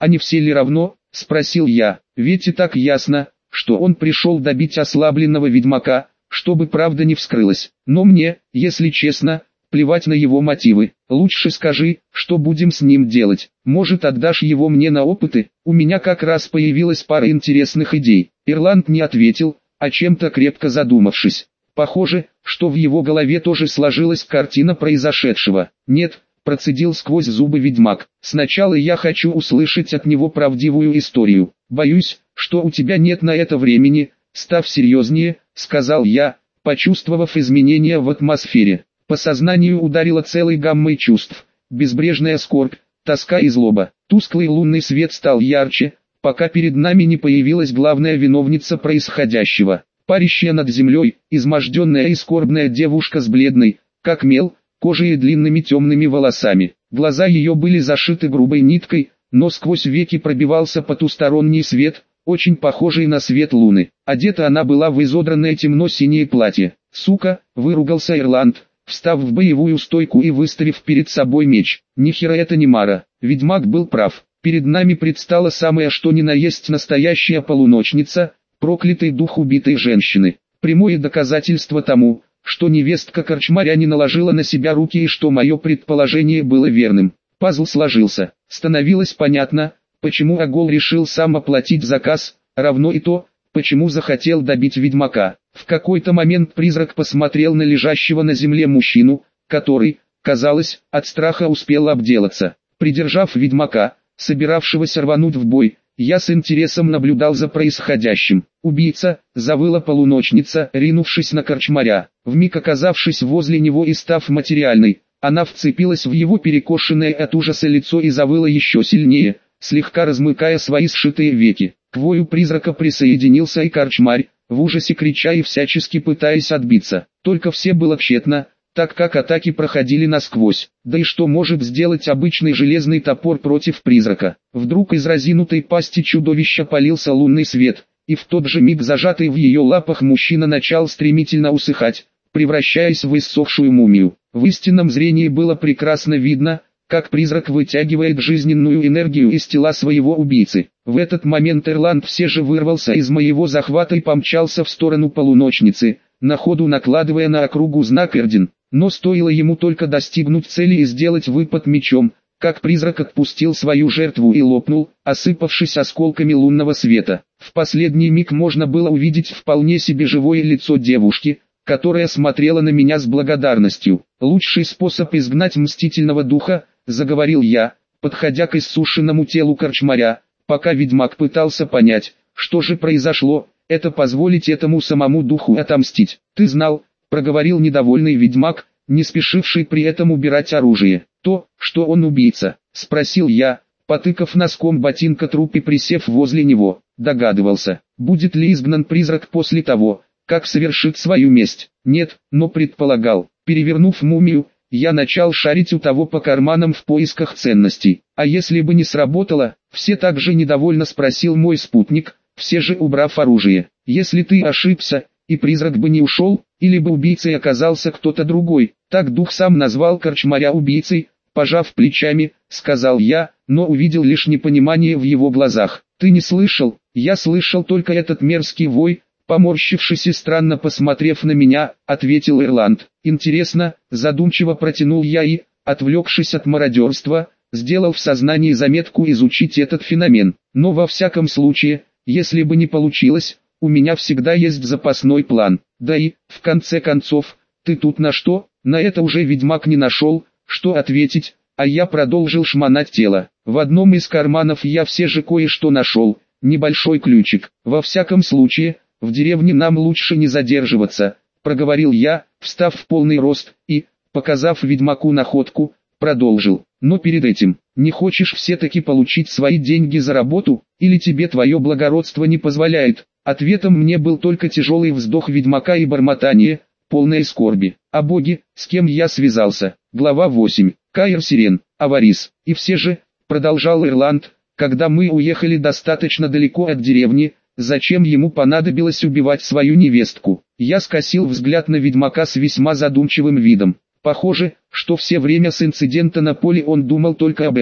А не все ли равно? Спросил я. Ведь и так ясно, что он пришел добить ослабленного ведьмака, чтобы правда не вскрылась. Но мне, если честно, плевать на его мотивы. Лучше скажи, что будем с ним делать. Может, отдашь его мне на опыты? У меня как раз появилась пара интересных идей. Ирланд не ответил, о чем-то крепко задумавшись. Похоже, что в его голове тоже сложилась картина произошедшего. «Нет», — процедил сквозь зубы ведьмак, — «сначала я хочу услышать от него правдивую историю. Боюсь, что у тебя нет на это времени. Став серьезнее», — сказал я, почувствовав изменения в атмосфере. По сознанию ударила целой гаммой чувств: безбрежная скорбь, тоска и злоба. Тусклый лунный свет стал ярче, пока перед нами не появилась главная виновница происходящего. Парящая над землей, изможденная и скорбная девушка с бледной, как мел, кожей и длинными темными волосами. Глаза ее были зашиты грубой ниткой, но сквозь веки пробивался потусторонний свет, очень похожий на свет луны. Одета она была в изодранное темно-синее платье. «Сука!» — выругался Ирланд, встав в боевую стойку и выставив перед собой меч. «Нихера это не Мара». Ведьмак был прав. Перед нами предстала самая что ни на есть настоящая полуночница, проклятый дух убитой женщины. Прямое доказательство тому, что невестка корчмаря не наложила на себя руки и что мое предположение было верным. Пазл сложился. Становилось понятно, почему Агол решил сам оплатить заказ, равно и то, почему захотел добить ведьмака. В какой-то момент призрак посмотрел на лежащего на земле мужчину, который, казалось, от страха успел обделаться. Придержав ведьмака, собиравшегося рвануть в бой, я с интересом наблюдал за происходящим. «Убийца!» — завыла полуночница, ринувшись на корчмаря. Вмиг оказавшись возле него и став материальной, она вцепилась в его перекошенное от ужаса лицо и завыла еще сильнее, слегка размыкая свои сшитые веки. К вою призрака присоединился и корчмарь, в ужасе крича и всячески пытаясь отбиться. Только все было тщетно, так как атаки проходили насквозь. Да и что может сделать обычный железный топор против призрака? Вдруг из разинутой пасти чудовища полился лунный свет, и в тот же миг зажатый в ее лапах мужчина начал стремительно усыхать, превращаясь в иссохшую мумию. В истинном зрении было прекрасно видно, как призрак вытягивает жизненную энергию из тела своего убийцы. В этот момент Ирланд все же вырвался из моего захвата и помчался в сторону полуночницы, на ходу накладывая на округу знак Эрдин. Но стоило ему только достигнуть цели и сделать выпад мечом, как призрак отпустил свою жертву и лопнул, осыпавшись осколками лунного света. В последний миг можно было увидеть вполне себе живое лицо девушки, которая смотрела на меня с благодарностью. «Лучший способ изгнать мстительного духа», — заговорил я, подходя к иссушенному телу корчмаря, пока ведьмак пытался понять, что же произошло, это позволить этому самому духу отомстить. «Ты знал», — проговорил недовольный ведьмак, не спешивший при этом убирать оружие. «То, что он убийца?» — спросил я, потыкав носком ботинка труп и присев возле него. Догадывался, будет ли изгнан призрак после того, как совершит свою месть. Нет, но предполагал. Перевернув мумию, я начал шарить у того по карманам в поисках ценностей. «А если бы не сработало?» — все так же недовольно спросил мой спутник, все же убрав оружие. «Если ты ошибся, и призрак бы не ушел, или бы убийцей оказался кто-то другой, так дух сам назвал корчмаря убийцей», пожав плечами, сказал я, но увидел лишь непонимание в его глазах. «Ты не слышал?» «Я слышал только этот мерзкий вой», поморщившись и странно посмотрев на меня, ответил Ирланд. «Интересно», задумчиво протянул я и, отвлекшись от мародерства, сделал в сознании заметку изучить этот феномен. Но во всяком случае, если бы не получилось, у меня всегда есть запасной план. Да и, в конце концов, ты тут на что?» На это уже ведьмак не нашел, что ответить, а я продолжил шмонать тело. В одном из карманов я все же кое-что нашел, небольшой ключик. «Во всяком случае, в деревне нам лучше не задерживаться», проговорил я, встав в полный рост, и, показав ведьмаку находку, продолжил. «Но перед этим, не хочешь все-таки получить свои деньги за работу, или тебе твое благородство не позволяет?» Ответом мне был только тяжелый вздох ведьмака и бормотание, полное скорби. «О боги, с кем я связался?» Глава 8. Каир Сирен, Аварис. «И все же», продолжал Ирланд, когда мы уехали достаточно далеко от деревни, зачем ему понадобилось убивать свою невестку? Я скосил взгляд на ведьмака с весьма задумчивым видом. Похоже, что все время с инцидента на поле он думал только об этом.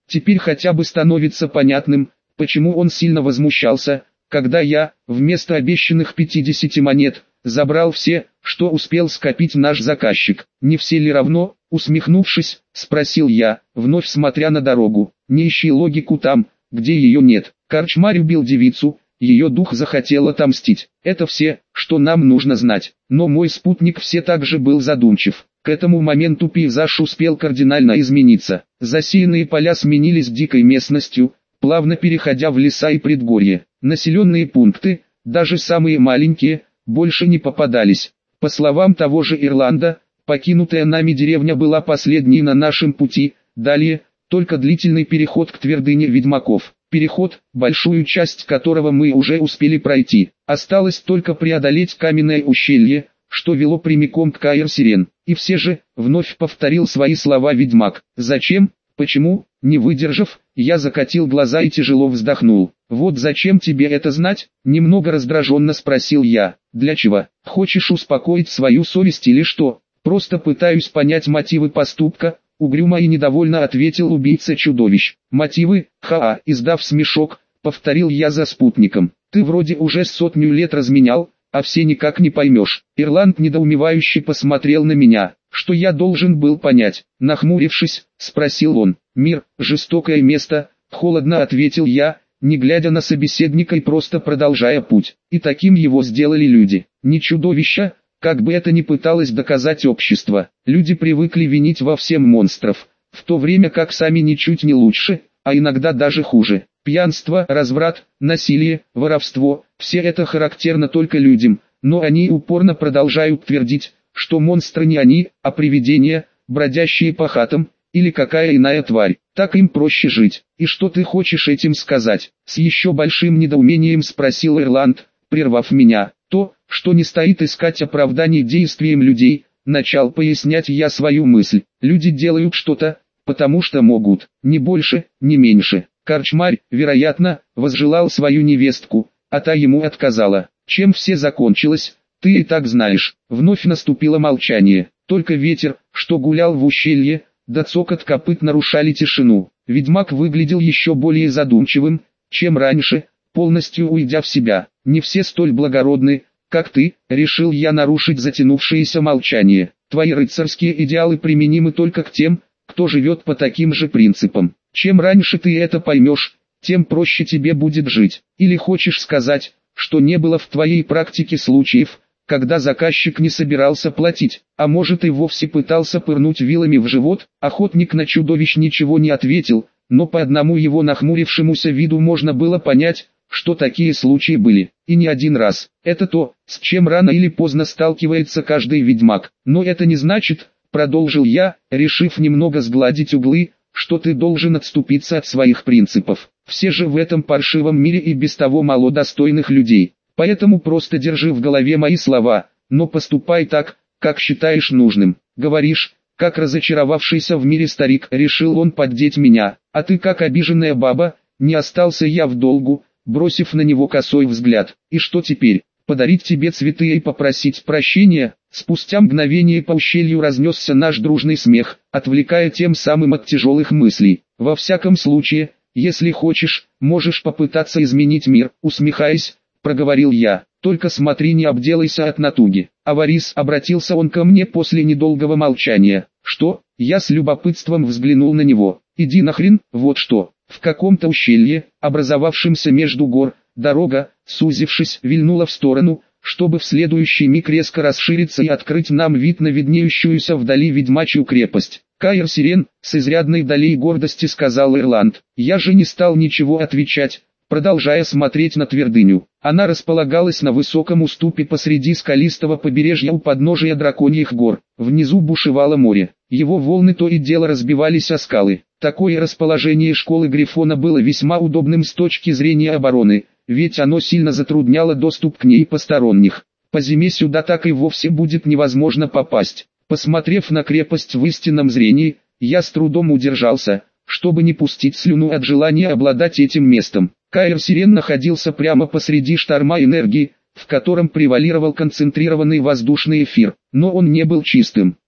Теперь хотя бы становится понятным, почему он сильно возмущался, когда я, вместо обещанных 50 монет, забрал все, что успел скопить наш заказчик. Не все ли равно, усмехнувшись, спросил я, вновь смотря на дорогу. Не ищи логику там, где ее нет. Корчмарь убил девицу, ее дух захотел отомстить. Это все, что нам нужно знать. Но мой спутник все так же был задумчив. К этому моменту пейзаж успел кардинально измениться. Засеянные поля сменились дикой местностью, плавно переходя в леса и предгорье. Населенные пункты, даже самые маленькие, больше не попадались. По словам того же Ирланда, покинутая нами деревня была последней на нашем пути, далее, только длительный переход к твердыне ведьмаков. Переход, большую часть которого мы уже успели пройти. Осталось только преодолеть каменное ущелье, что вело прямиком к Каэр-Сирен. И все же, вновь повторил свои слова ведьмак. Зачем? Почему? Не выдержав, я закатил глаза и тяжело вздохнул. Вот зачем тебе это знать? Немного раздраженно спросил я. Для чего? Хочешь успокоить свою совесть или что? Просто пытаюсь понять мотивы поступка. Угрюмо и недовольно ответил убийца чудовищ. Мотивы, издав смешок, повторил я за спутником. Ты вроде уже 100 лет разменял, а все никак не поймешь. Ирланд недоумевающе посмотрел на меня. Что я должен был понять? Нахмурившись, спросил он. Мир, жестокое место, холодно ответил я, не глядя на собеседника и просто продолжая путь. И таким его сделали люди. Не чудовища, как бы это ни пыталось доказать общество. Люди привыкли винить во всем монстров, в то время как сами ничуть не лучше, а иногда даже хуже. Пьянство, разврат, насилие, воровство – все это характерно только людям, но они упорно продолжают твердить, что монстры не они, а привидения, бродящие по хатам, или какая иная тварь. Так им проще жить. И что ты хочешь этим сказать? С еще большим недоумением спросил Ирланд, прервав меня. То, что не стоит искать оправданий действиям людей, начал пояснять я свою мысль. Люди делают что-то, потому что могут, не больше, не меньше. Корчмарь, вероятно, возжелал свою невестку, а та ему отказала. Чем все закончилось, ты и так знаешь. Вновь наступило молчание. Только ветер, что гулял в ущелье, да цокот копыт нарушали тишину. Ведьмак выглядел еще более задумчивым, чем раньше, полностью уйдя в себя. Не все столь благородны, как ты, решил я нарушить затянувшееся молчание. Твои рыцарские идеалы применимы только к тем, кто живет по таким же принципам. Чем раньше ты это поймешь, тем проще тебе будет жить. Или хочешь сказать, что не было в твоей практике случаев, когда заказчик не собирался платить, а может и вовсе пытался пырнуть вилами в живот? Охотник на чудовищ ничего не ответил, но по одному его нахмурившемуся виду можно было понять, что такие случаи были, и не один раз. Это то, с чем рано или поздно сталкивается каждый ведьмак. Но это не значит, продолжил я, решив немного сгладить углы, что ты должен отступиться от своих принципов. Все же в этом паршивом мире и без того мало достойных людей. Поэтому просто держи в голове мои слова, но поступай так, как считаешь нужным. Говоришь, как разочаровавшийся в мире старик, решил он поддеть меня, а ты как обиженная баба. Не остался я в долгу, бросив на него косой взгляд. И что теперь? Подарить тебе цветы и попросить прощения? Спустя мгновение по ущелью разнесся наш дружный смех, отвлекая тем самым от тяжелых мыслей. Во всяком случае, если хочешь, можешь попытаться изменить мир, усмехаясь, проговорил я. Только смотри, не обделайся от натуги. Аварис, обратился он ко мне после недолгого молчания. Что? Я с любопытством взглянул на него. Иди нахрен, вот что. В каком-то ущелье, образовавшемся между гор, дорога, сузившись, вильнула в сторону, чтобы в следующий миг резко расшириться и открыть нам вид на виднеющуюся вдали ведьмачью крепость. Каэр-Сирен, с изрядной долей гордости сказал Ирланд. Я же не стал ничего отвечать, продолжая смотреть на твердыню. Она располагалась на высоком уступе посреди скалистого побережья у подножия драконьих гор. Внизу бушевало море. Его волны то и дело разбивались о скалы. Такое расположение школы Грифона было весьма удобным с точки зрения обороны, ведь оно сильно затрудняло доступ к ней посторонних. По зиме сюда так и вовсе будет невозможно попасть. Посмотрев на крепость в истинном зрении, я с трудом удержался, чтобы не пустить слюну от желания обладать этим местом. Каэр-Сирен находился прямо посреди шторма энергии, в котором превалировал концентрированный воздушный эфир, но он не был чистым.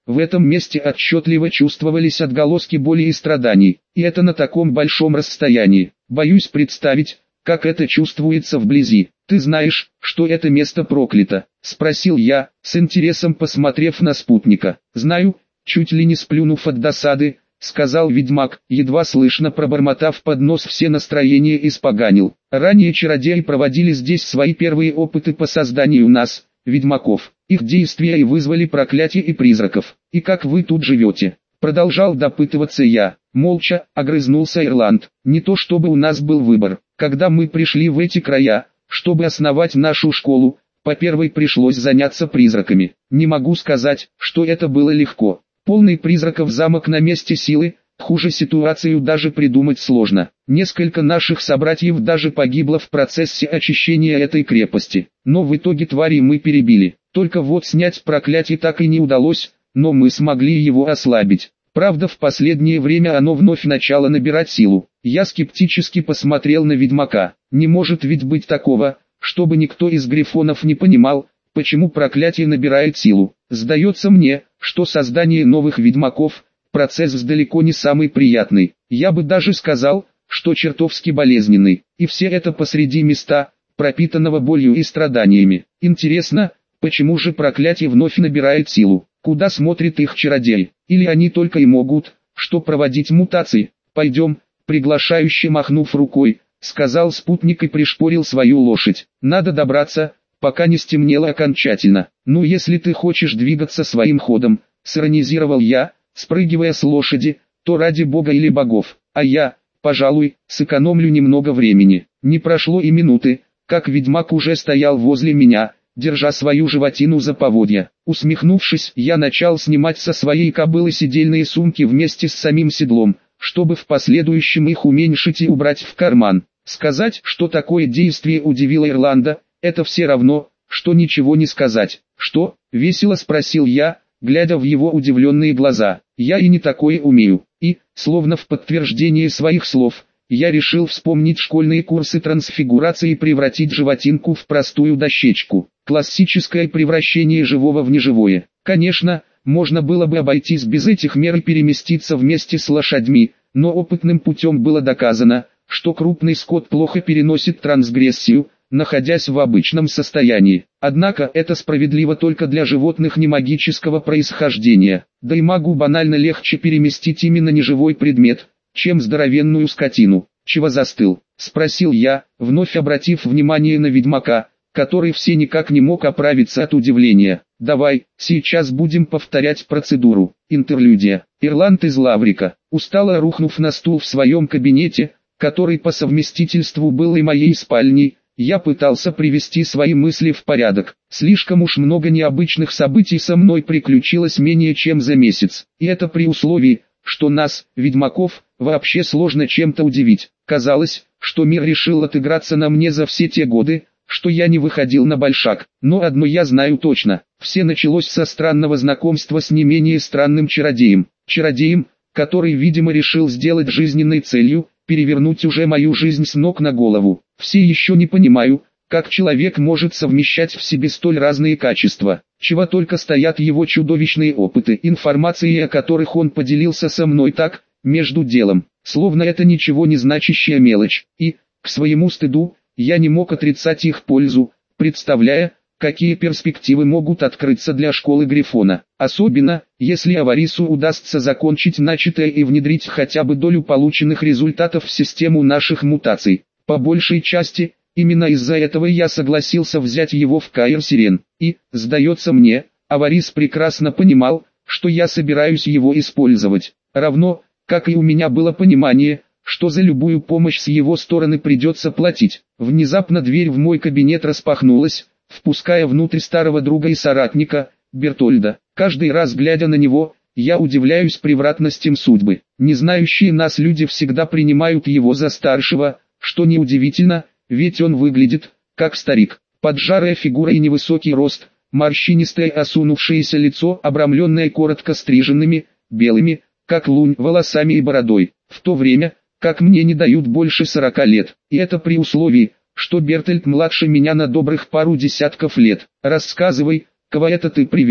В этом месте отчетливо чувствовались отголоски боли и страданий, и это на таком большом расстоянии. Боюсь представить, как это чувствуется вблизи. «Ты знаешь, что это место проклято?» — спросил я, с интересом посмотрев на спутника. «Знаю», чуть ли не сплюнув от досады, сказал ведьмак, едва слышно пробормотав под нос все настроения испоганил. «Ранее чародеи проводили здесь свои первые опыты по созданию нас, ведьмаков. Их действия и вызвали проклятие и призраков. И как вы тут живете?» Продолжал допытываться я. Молча огрызнулся Ирланд. «Не то чтобы у нас был выбор. Когда мы пришли в эти края, чтобы основать нашу школу, по первой пришлось заняться призраками. Не могу сказать, что это было легко. Полный призраков замок на месте силы, хуже ситуацию даже придумать сложно. Несколько наших собратьев даже погибло в процессе очищения этой крепости. Но в итоге твари мы перебили. Только вот снять проклятие так и не удалось, но мы смогли его ослабить. Правда, в последнее время оно вновь начало набирать силу. Я скептически посмотрел на ведьмака. Не может ведь быть такого, чтобы никто из грифонов не понимал, почему проклятие набирает силу. Сдается мне, что создание новых ведьмаков – процесс далеко не самый приятный. Я бы даже сказал, что чертовски болезненный. И все это посреди места, пропитанного болью и страданиями. Интересно, почему же проклятие вновь набирает силу? Куда смотрит их чародей? Или они только и могут, что проводить мутации? «Пойдем», приглашающе махнув рукой, сказал спутник и пришпорил свою лошадь. «Надо добраться, пока не стемнело окончательно. Ну если ты хочешь двигаться своим ходом», сиронизировал я, спрыгивая с лошади, «то ради бога или богов, а я, пожалуй, сэкономлю немного времени». Не прошло и минуты, как ведьмак уже стоял возле меня, держа свою животину за поводья. Усмехнувшись, я начал снимать со своей кобылы седельные сумки вместе с самим седлом, чтобы в последующем их уменьшить и убрать в карман. Сказать, что такое действие удивило Ирланда, это все равно, что ничего не сказать. «Что?» — весело спросил я, глядя в его удивленные глаза. «Я и не такое умею». И, словно в подтверждение своих слов, я решил вспомнить школьные курсы трансфигурации и превратить животинку в простую дощечку. Классическое превращение живого в неживое. Конечно, можно было бы обойтись без этих мер и переместиться вместе с лошадьми, но опытным путем было доказано, что крупный скот плохо переносит трансгрессию, находясь в обычном состоянии. Однако это справедливо только для животных немагического происхождения. Да и магу банально легче переместить именно неживой предмет, чем здоровенную скотину. «Чего застыл?» — спросил я, вновь обратив внимание на ведьмака, который все никак не мог оправиться от удивления. «Давай, сейчас будем повторять процедуру». Интерлюдия. Ирланд из Лаврика, устало рухнув на стул в своем кабинете, который по совместительству был и моей спальней, я пытался привести свои мысли в порядок. Слишком уж много необычных событий со мной приключилось менее чем за месяц, и это при условии, что нас, ведьмаков, вообще сложно чем-то удивить. Казалось, что мир решил отыграться на мне за все те годы, что я не выходил на большак. Но одно я знаю точно, все началось со странного знакомства с не менее странным чародеем. Чародеем, который, видимо, решил сделать жизненной целью, перевернуть уже мою жизнь с ног на голову. Все еще не понимаю, как человек может совмещать в себе столь разные качества, чего только стоят его чудовищные опыты, информацией о которых он поделился со мной так, между делом, словно это ничего не значащая мелочь, и, к своему стыду, я не мог отрицать их пользу, представляя, какие перспективы могут открыться для школы Грифона. Особенно, если Аварису удастся закончить начатое и внедрить хотя бы долю полученных результатов в систему наших мутаций. По большей части, именно из-за этого я согласился взять его в Каир Сирен. И, сдается мне, Аварис прекрасно понимал, что я собираюсь его использовать. Равно, как и у меня было понимание, что за любую помощь с его стороны придется платить. Внезапно дверь в мой кабинет распахнулась, впуская внутрь старого друга и соратника, Бертольда. Каждый раз глядя на него, я удивляюсь превратностям судьбы. Не знающие нас люди всегда принимают его за старшего, что неудивительно, ведь он выглядит, как старик. Поджарая фигура и невысокий рост, морщинистое осунувшееся лицо, обрамленное коротко стриженными, белыми, как лунь, волосами и бородой. В то время, как мне не дают больше 40 лет, и это при условии, что Бертольд младше меня на добрых пару десятков лет. «Рассказывай, кого это ты привел?»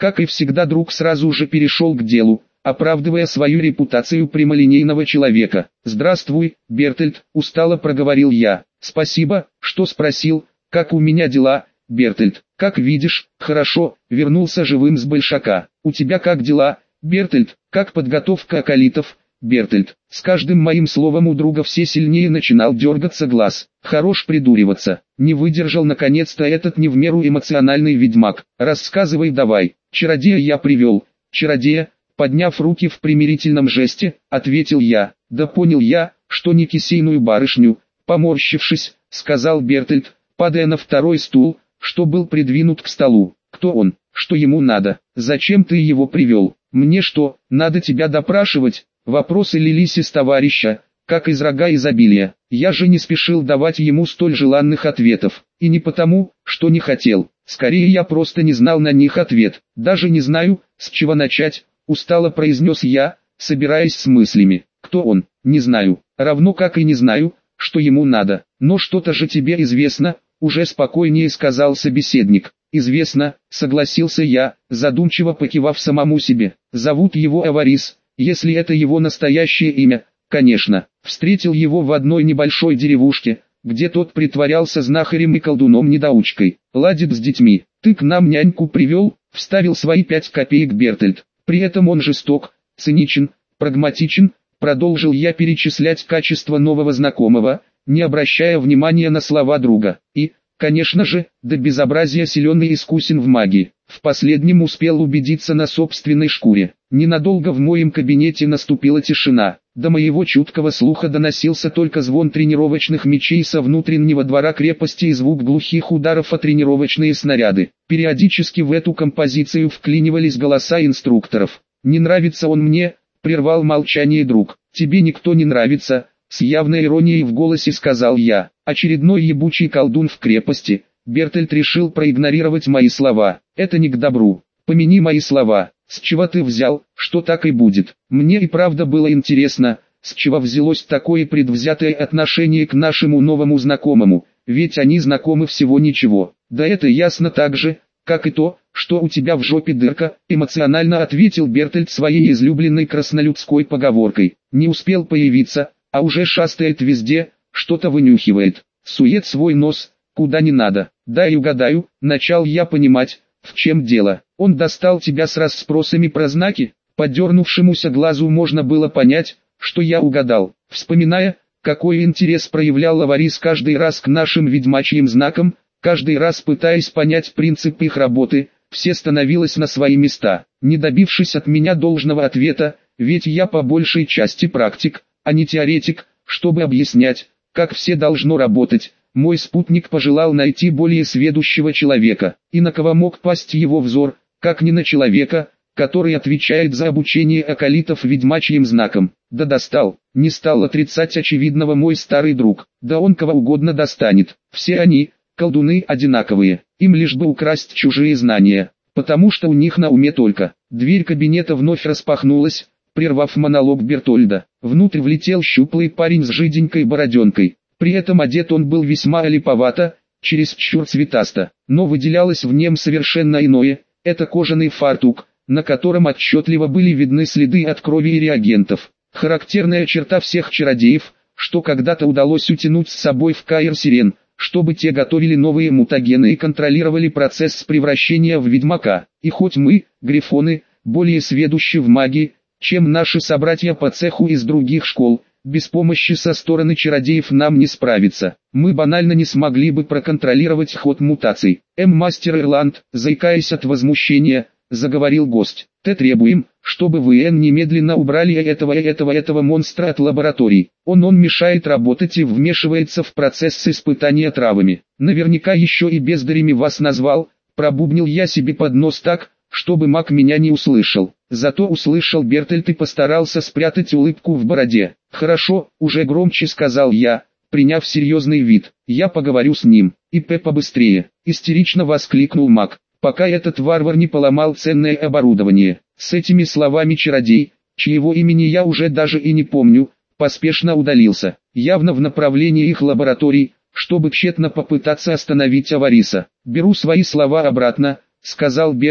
Как и всегда, друг сразу же перешел к делу, оправдывая свою репутацию прямолинейного человека. «Здравствуй, Бертольд», — устало проговорил я. «Спасибо, что спросил, как у меня дела, Бертольд?» «Как видишь, хорошо, вернулся живым с Большака. У тебя как дела, Бертольд? Как подготовка акалитов, Бертольд?» С каждым моим словом у друга все сильнее начинал дергаться глаз. Хорош придуриваться. Не выдержал наконец-то этот не в меру эмоциональный ведьмак. «Рассказывай давай». «Чародея я привел». «Чародея?» Подняв руки в примирительном жесте, ответил я. «Да понял я, что не кисейную барышню», поморщившись, сказал Бертольд, падая на второй стул, что был придвинут к столу. «Кто он? Что ему надо? Зачем ты его привел? Мне что, надо тебя допрашивать?» Вопросы лились из товарища, как из рога изобилия. Я же не спешил давать ему столь желанных ответов. И не потому, что не хотел. Скорее, я просто не знал на них ответ. «Даже не знаю, с чего начать», устало произнес я, собираясь с мыслями. «Кто он? Не знаю. Равно как и не знаю, что ему надо. Но что-то же тебе известно», уже спокойнее сказал собеседник. «Известно», согласился я, задумчиво покивав самому себе. «Зовут его Аварис, если это его настоящее имя, конечно». Встретил его в одной небольшой деревушке, где тот притворялся знахарем и колдуном-недоучкой. «Ладит с детьми. Ты к нам няньку привел?» Вставил свои 5 копеек Бертольд. «При этом он жесток, циничен, прагматичен», продолжил я перечислять качества нового знакомого, не обращая внимания на слова друга. «И, конечно же, до безобразия силен и искусен в магии». В последнем успел убедиться на собственной шкуре. Ненадолго в моем кабинете наступила тишина. До моего чуткого слуха доносился только звон тренировочных мечей со внутреннего двора крепости и звук глухих ударов о тренировочные снаряды. Периодически в эту композицию вклинивались голоса инструкторов. «Не нравится он мне», — прервал молчание друг. «Тебе никто не нравится», — с явной иронией в голосе сказал я. «Очередной ебучий колдун в крепости». Бертольд решил проигнорировать мои слова. «Это не к добру. Помяни мои слова. С чего ты взял, что так и будет?» Мне и правда было интересно, с чего взялось такое предвзятое отношение к нашему новому знакомому, ведь они знакомы всего ничего. «Да это ясно так же, как и то, что у тебя в жопе дырка», эмоционально ответил Бертольд своей излюбленной краснолюдской поговоркой. «Не успел появиться, а уже шастает везде, что-то вынюхивает, сует свой нос куда не надо». «Дай угадаю», начал я понимать, в чем дело. «Он достал тебя с расспросами про знаки?» По дернувшемуся глазу можно было понять, что я угадал. Вспоминая, какой интерес проявлял Аварис каждый раз к нашим ведьмачьим знакам, каждый раз пытаясь понять принцип их работы, все становилось на свои места. Не добившись от меня должного ответа, ведь я по большей части практик, а не теоретик, чтобы объяснять, как все должно работать, мой спутник пожелал найти более сведущего человека. И на кого мог пасть его взор, как не на человека, который отвечает за обучение акалитов ведьмачьим знакам. Да достал, не стал отрицать очевидного мой старый друг. Да он кого угодно достанет. Все они, колдуны, одинаковые. Им лишь бы украсть чужие знания, потому что у них на уме только. Дверь кабинета вновь распахнулась, прервав монолог Бертольда. Внутрь влетел щуплый парень с жиденькой бороденкой. При этом одет он был весьма олиповато, чересчур цветасто, но выделялось в нем совершенно иное. Это кожаный фартук, на котором отчетливо были видны следы от крови и реагентов. Характерная черта всех чародеев, что когда-то удалось утянуть с собой в Каир сирен, чтобы те готовили новые мутагены и контролировали процесс превращения в ведьмака. И хоть мы, грифоны, более сведущи в магии, чем наши собратья по цеху из других школ, без помощи со стороны чародеев нам не справиться. Мы банально не смогли бы проконтролировать ход мутаций. Мастер Ирланд, заикаясь от возмущения, заговорил гость. Требуем, чтобы вы немедленно убрали этого монстра от лабораторий. Он мешает работать и вмешивается в процесс испытания травами. Наверняка еще и бездарями вас назвал», пробубнил я себе под нос так, чтобы маг меня не услышал. Зато услышал Бертольд и постарался спрятать улыбку в бороде. «Хорошо», уже громче сказал я, приняв серьезный вид. «Я поговорю с ним». «И побыстрее», истерично воскликнул маг, «пока этот варвар не поломал ценное оборудование». С этими словами чародей, чьего имени я уже даже и не помню, поспешно удалился, явно в направлении их лабораторий, чтобы тщетно попытаться остановить Авариса. «Беру свои слова обратно», сказал Бертольд,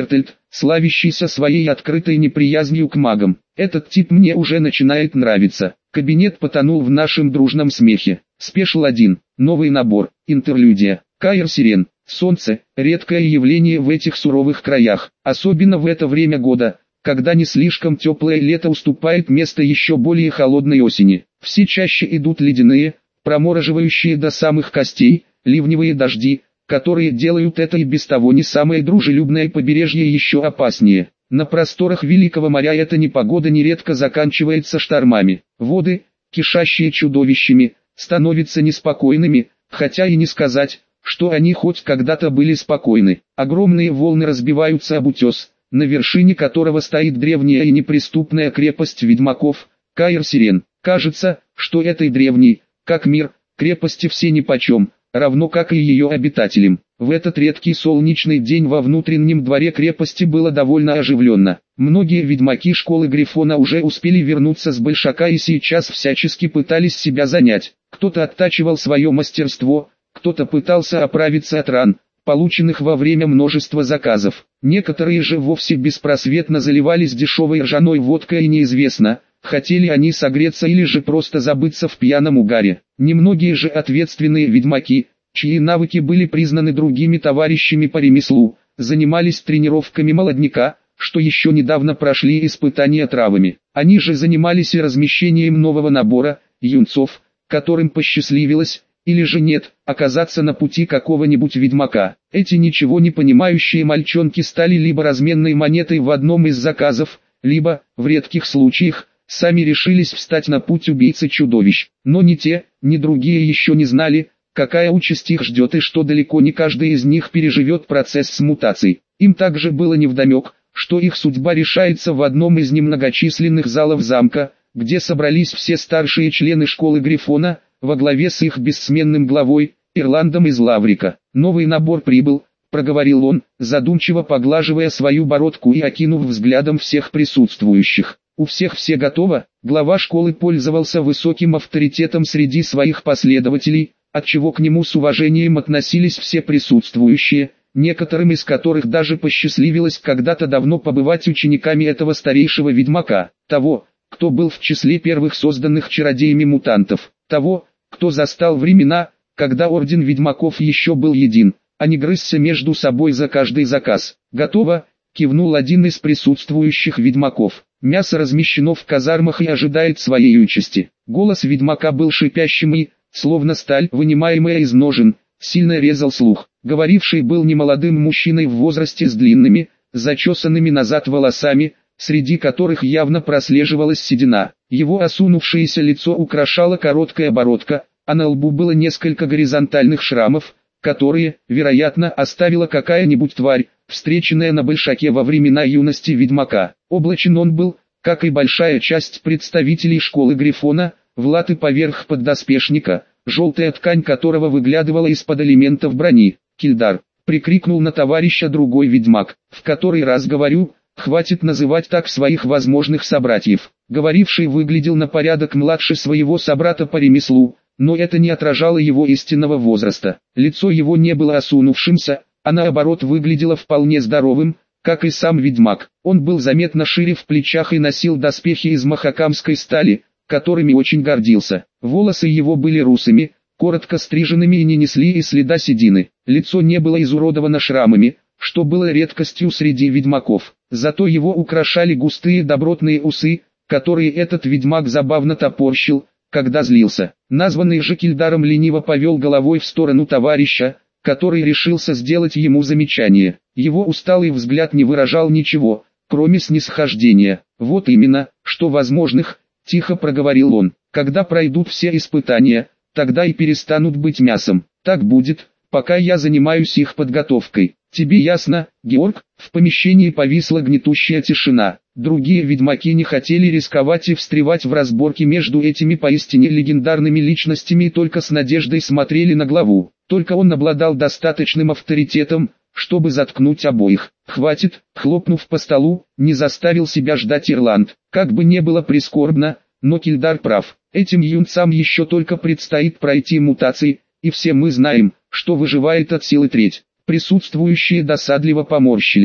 славящийся своей открытой неприязнью к магам. Этот тип мне уже начинает нравиться. Кабинет потонул в нашем дружном смехе. Спешл 1. Новый набор. Интерлюдия. Каир Сирен. Солнце – редкое явление в этих суровых краях, особенно в это время года, когда не слишком теплое лето уступает место еще более холодной осени. Все чаще идут ледяные, промораживающие до самых костей, ливневые дожди, которые делают это и без того не самое дружелюбное побережье еще опаснее. На просторах Великого моря эта непогода нередко заканчивается штормами. Воды, кишащие чудовищами, становятся неспокойными, хотя и не сказать, что они хоть когда-то были спокойны. Огромные волны разбиваются об утес, на вершине которого стоит древняя и неприступная крепость ведьмаков, Каир Сирен. Кажется, что этой древней, как мир, крепости все нипочем, равно как и ее обитателям. В этот редкий солнечный день во внутреннем дворе крепости было довольно оживленно. Многие ведьмаки школы Грифона уже успели вернуться с Большака и сейчас всячески пытались себя занять. Кто-то оттачивал свое мастерство, кто-то пытался оправиться от ран, полученных во время множества заказов. Некоторые же вовсе беспросветно заливались дешевой ржаной водкой и неизвестно, хотели они согреться или же просто забыться в пьяном угаре. Немногие же ответственные ведьмаки, чьи навыки были признаны другими товарищами по ремеслу, занимались тренировками молодняка, что еще недавно прошли испытания травами. Они же занимались и размещением нового набора, юнцов, которым посчастливилось, или же нет, оказаться на пути какого-нибудь ведьмака. Эти ничего не понимающие мальчонки стали либо разменной монетой в одном из заказов, либо, в редких случаях, сами решились встать на путь убийцы чудовищ. Но ни те, ни другие еще не знали, какая участь их ждет и что далеко не каждый из них переживет процесс с мутацией. Им также было невдомек, что их судьба решается в одном из немногочисленных залов замка, где собрались все старшие члены школы Грифона, во главе с их бессменным главой, Ирландом из Лаврика. «Новый набор прибыл», — проговорил он, задумчиво поглаживая свою бородку и окинув взглядом всех присутствующих. «У всех все готово?» Глава школы пользовался высоким авторитетом среди своих последователей, отчего к нему с уважением относились все присутствующие, некоторым из которых даже посчастливилось когда-то давно побывать учениками этого старейшего ведьмака, того, кто был в числе первых созданных чародеями мутантов, того, кто застал времена, когда орден ведьмаков еще был един, а не грызся между собой за каждый заказ. «Готово», — кивнул один из присутствующих ведьмаков. «Мясо размещено в казармах и ожидает своей участи». Голос ведьмака был шипящим и, словно сталь, вынимаемая из ножен, сильно резал слух. Говоривший был немолодым мужчиной в возрасте с длинными, зачесанными назад волосами, среди которых явно прослеживалась седина. Его осунувшееся лицо украшала короткая бородка, а на лбу было несколько горизонтальных шрамов, которые, вероятно, оставила какая-нибудь тварь, встреченная на Большаке во времена юности ведьмака. Облачен он был, как и большая часть представителей школы Грифона, в латы поверх поддоспешника, желтая ткань которого выглядывала из-под элементов брони. «Кильдар!» — прикрикнул на товарища другой ведьмак. «В который раз говорю, хватит называть так своих возможных собратьев». Говоривший выглядел на порядок младше своего собрата по ремеслу, но это не отражало его истинного возраста. Лицо его не было осунувшимся, а наоборот выглядело вполне здоровым, как и сам ведьмак. Он был заметно шире в плечах и носил доспехи из махакамской стали, которыми очень гордился. Волосы его были русыми, коротко стриженными и не несли и следа седины. Лицо не было изуродовано шрамами, что было редкостью среди ведьмаков. Зато его украшали густые добротные усы, которые этот ведьмак забавно топорщил, когда злился. Названный же Кильдаром лениво повел головой в сторону товарища, который решился сделать ему замечание. Его усталый взгляд не выражал ничего, кроме снисхождения. «Вот именно, что возможных», — тихо проговорил он. «Когда пройдут все испытания, тогда и перестанут быть мясом. Так будет, пока я занимаюсь их подготовкой. Тебе ясно, Георг?» В помещении повисла гнетущая тишина. Другие ведьмаки не хотели рисковать и встревать в разборки между этими поистине легендарными личностями и только с надеждой смотрели на главу. Только он обладал достаточным авторитетом, чтобы заткнуть обоих. «Хватит», — хлопнув по столу, не заставил себя ждать Ирланд. Как бы не было прискорбно, но Кильдар прав. Этим юнцам еще только предстоит пройти мутации, и все мы знаем, что выживает от силы треть. Присутствующие досадливо поморщились.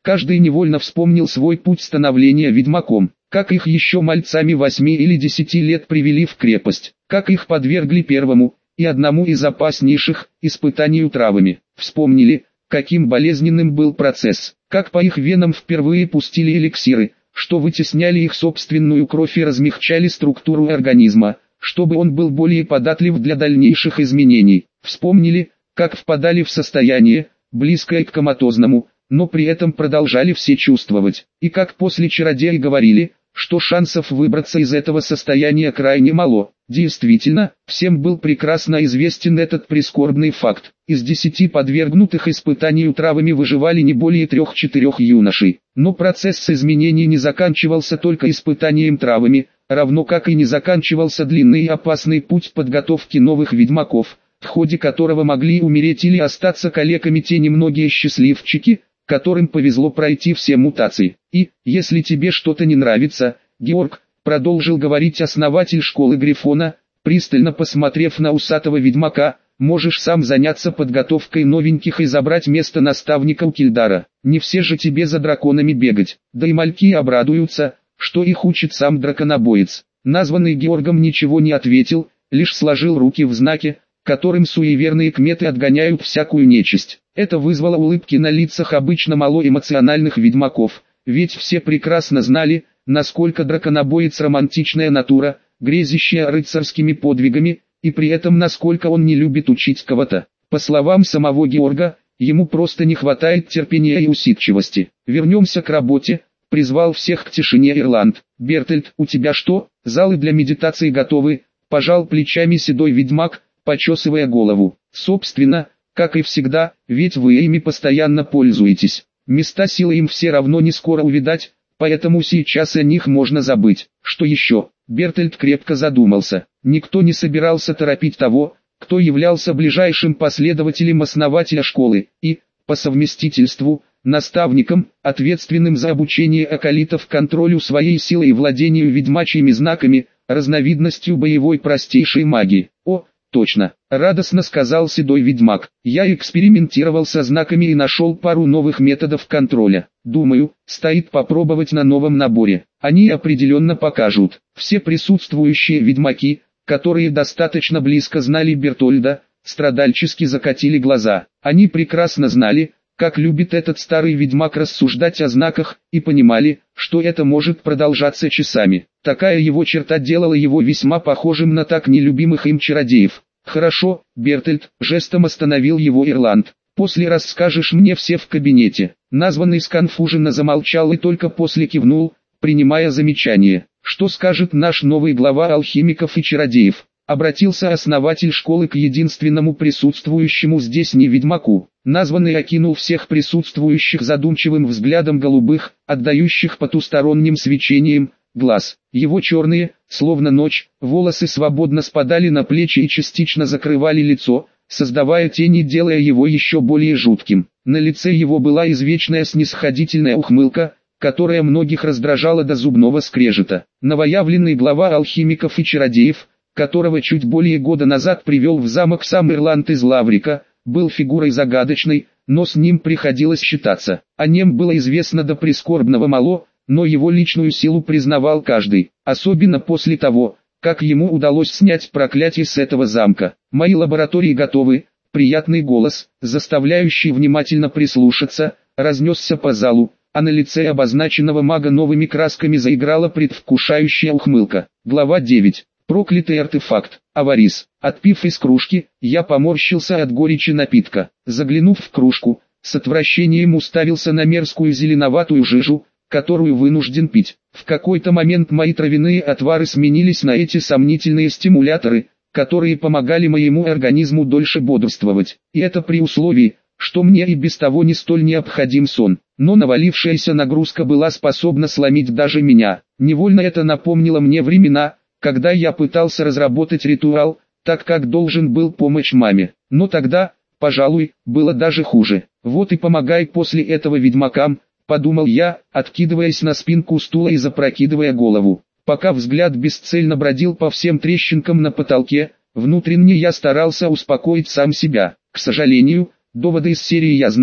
Каждый невольно вспомнил свой путь становления ведьмаком, как их еще мальцами 8 или 10 лет привели в крепость, как их подвергли первому и одному из опаснейших испытанию травами. Вспомнили, каким болезненным был процесс, как по их венам впервые пустили эликсиры, что вытесняли их собственную кровь и размягчали структуру организма, чтобы он был более податлив для дальнейших изменений. Вспомнили, как впадали в состояние, близкое к коматозному, но при этом продолжали все чувствовать, и как после чародеи говорили, что шансов выбраться из этого состояния крайне мало. Действительно, всем был прекрасно известен этот прискорбный факт. Из 10 подвергнутых испытанию травами выживали не более 3-4 юношей. Но процесс изменений не заканчивался только испытанием травами, равно как и не заканчивался длинный и опасный путь подготовки новых ведьмаков, в ходе которого могли умереть или остаться калеками те немногие счастливчики, которым повезло пройти все мутации. И, если тебе что-то не нравится, Георг, продолжил говорить основатель школы Грифона, пристально посмотрев на усатого ведьмака, можешь сам заняться подготовкой новеньких и забрать место наставника у Кильдара. Не все же тебе за драконами бегать, да и мальки обрадуются, что их учит сам драконобоец. Названный Георгом ничего не ответил, лишь сложил руки в знаке, которым суеверные кметы отгоняют всякую нечисть. Это вызвало улыбки на лицах обычно малоэмоциональных ведьмаков, ведь все прекрасно знали, насколько драконобоец романтичная натура, грезящая рыцарскими подвигами, и при этом насколько он не любит учить кого-то. По словам самого Георга, ему просто не хватает терпения и усидчивости. Вернемся к работе, призвал всех к тишине Ирланд. Бертольд, у тебя что, залы для медитации готовы? Пожал плечами седой ведьмак, почесывая голову. Собственно, как и всегда, ведь вы ими постоянно пользуетесь. Места силы им все равно не скоро увидать, поэтому сейчас о них можно забыть. Что еще? Бертольд крепко задумался. Никто не собирался торопить того, кто являлся ближайшим последователем основателя школы, и, по совместительству, наставником, ответственным за обучение акалитов контролю своей силы и владению ведьмачьими знаками, разновидностью боевой простейшей магии. О, точно, радостно сказал седой ведьмак. Я экспериментировал со знаками и нашел пару новых методов контроля. Думаю, стоит попробовать на новом наборе. Они определенно покажут. Все присутствующие ведьмаки, которые достаточно близко знали Бертольда, страдальчески закатили глаза. Они прекрасно знали, как любит этот старый ведьмак рассуждать о знаках, и понимали, что это может продолжаться часами. Такая его черта делала его весьма похожим на так нелюбимых им чародеев. «Хорошо, Бертольд», жестом остановил его Ирланд. «После расскажешь мне все в кабинете». Названный сконфуженно замолчал и только после кивнул, принимая замечание. «Что скажет наш новый глава алхимиков и чародеев?» Обратился основатель школы к единственному присутствующему здесь не ведьмаку. Названный окинул всех присутствующих задумчивым взглядом голубых, отдающих потусторонним свечением, глаз. Его черные, словно ночь, волосы свободно спадали на плечи и частично закрывали лицо, создавая тени, делая его еще более жутким. На лице его была извечная снисходительная ухмылка, которая многих раздражала до зубного скрежета. Новоявленный глава алхимиков и чародеев, которого чуть более года назад привел в замок сам Ирланд из Лаврика, был фигурой загадочной, но с ним приходилось считаться. О нем было известно до прискорбного мало, но его личную силу признавал каждый, особенно после того, как ему удалось снять проклятие с этого замка. «Мои лаборатории готовы», приятный голос, заставляющий внимательно прислушаться, разнесся по залу, а на лице обозначенного мага новыми красками заиграла предвкушающая ухмылка. Глава 9. Проклятый артефакт. Аварис. Отпив из кружки, я поморщился от горечи напитка. Заглянув в кружку, с отвращением уставился на мерзкую зеленоватую жижу, которую вынужден пить. В какой-то момент мои травяные отвары сменились на эти сомнительные стимуляторы, которые помогали моему организму дольше бодрствовать. И это при условии, что мне и без того не столь необходим сон. Но навалившаяся нагрузка была способна сломить даже меня. Невольно это напомнило мне времена, когда я пытался разработать ритуал, так как должен был помочь маме. Но тогда, пожалуй, было даже хуже. Вот и помогай после этого ведьмакам, подумал я, откидываясь на спинку стула и запрокидывая голову. Пока взгляд бесцельно бродил по всем трещинкам на потолке, внутренне я старался успокоить сам себя. К сожалению, доводы из серии «я знал,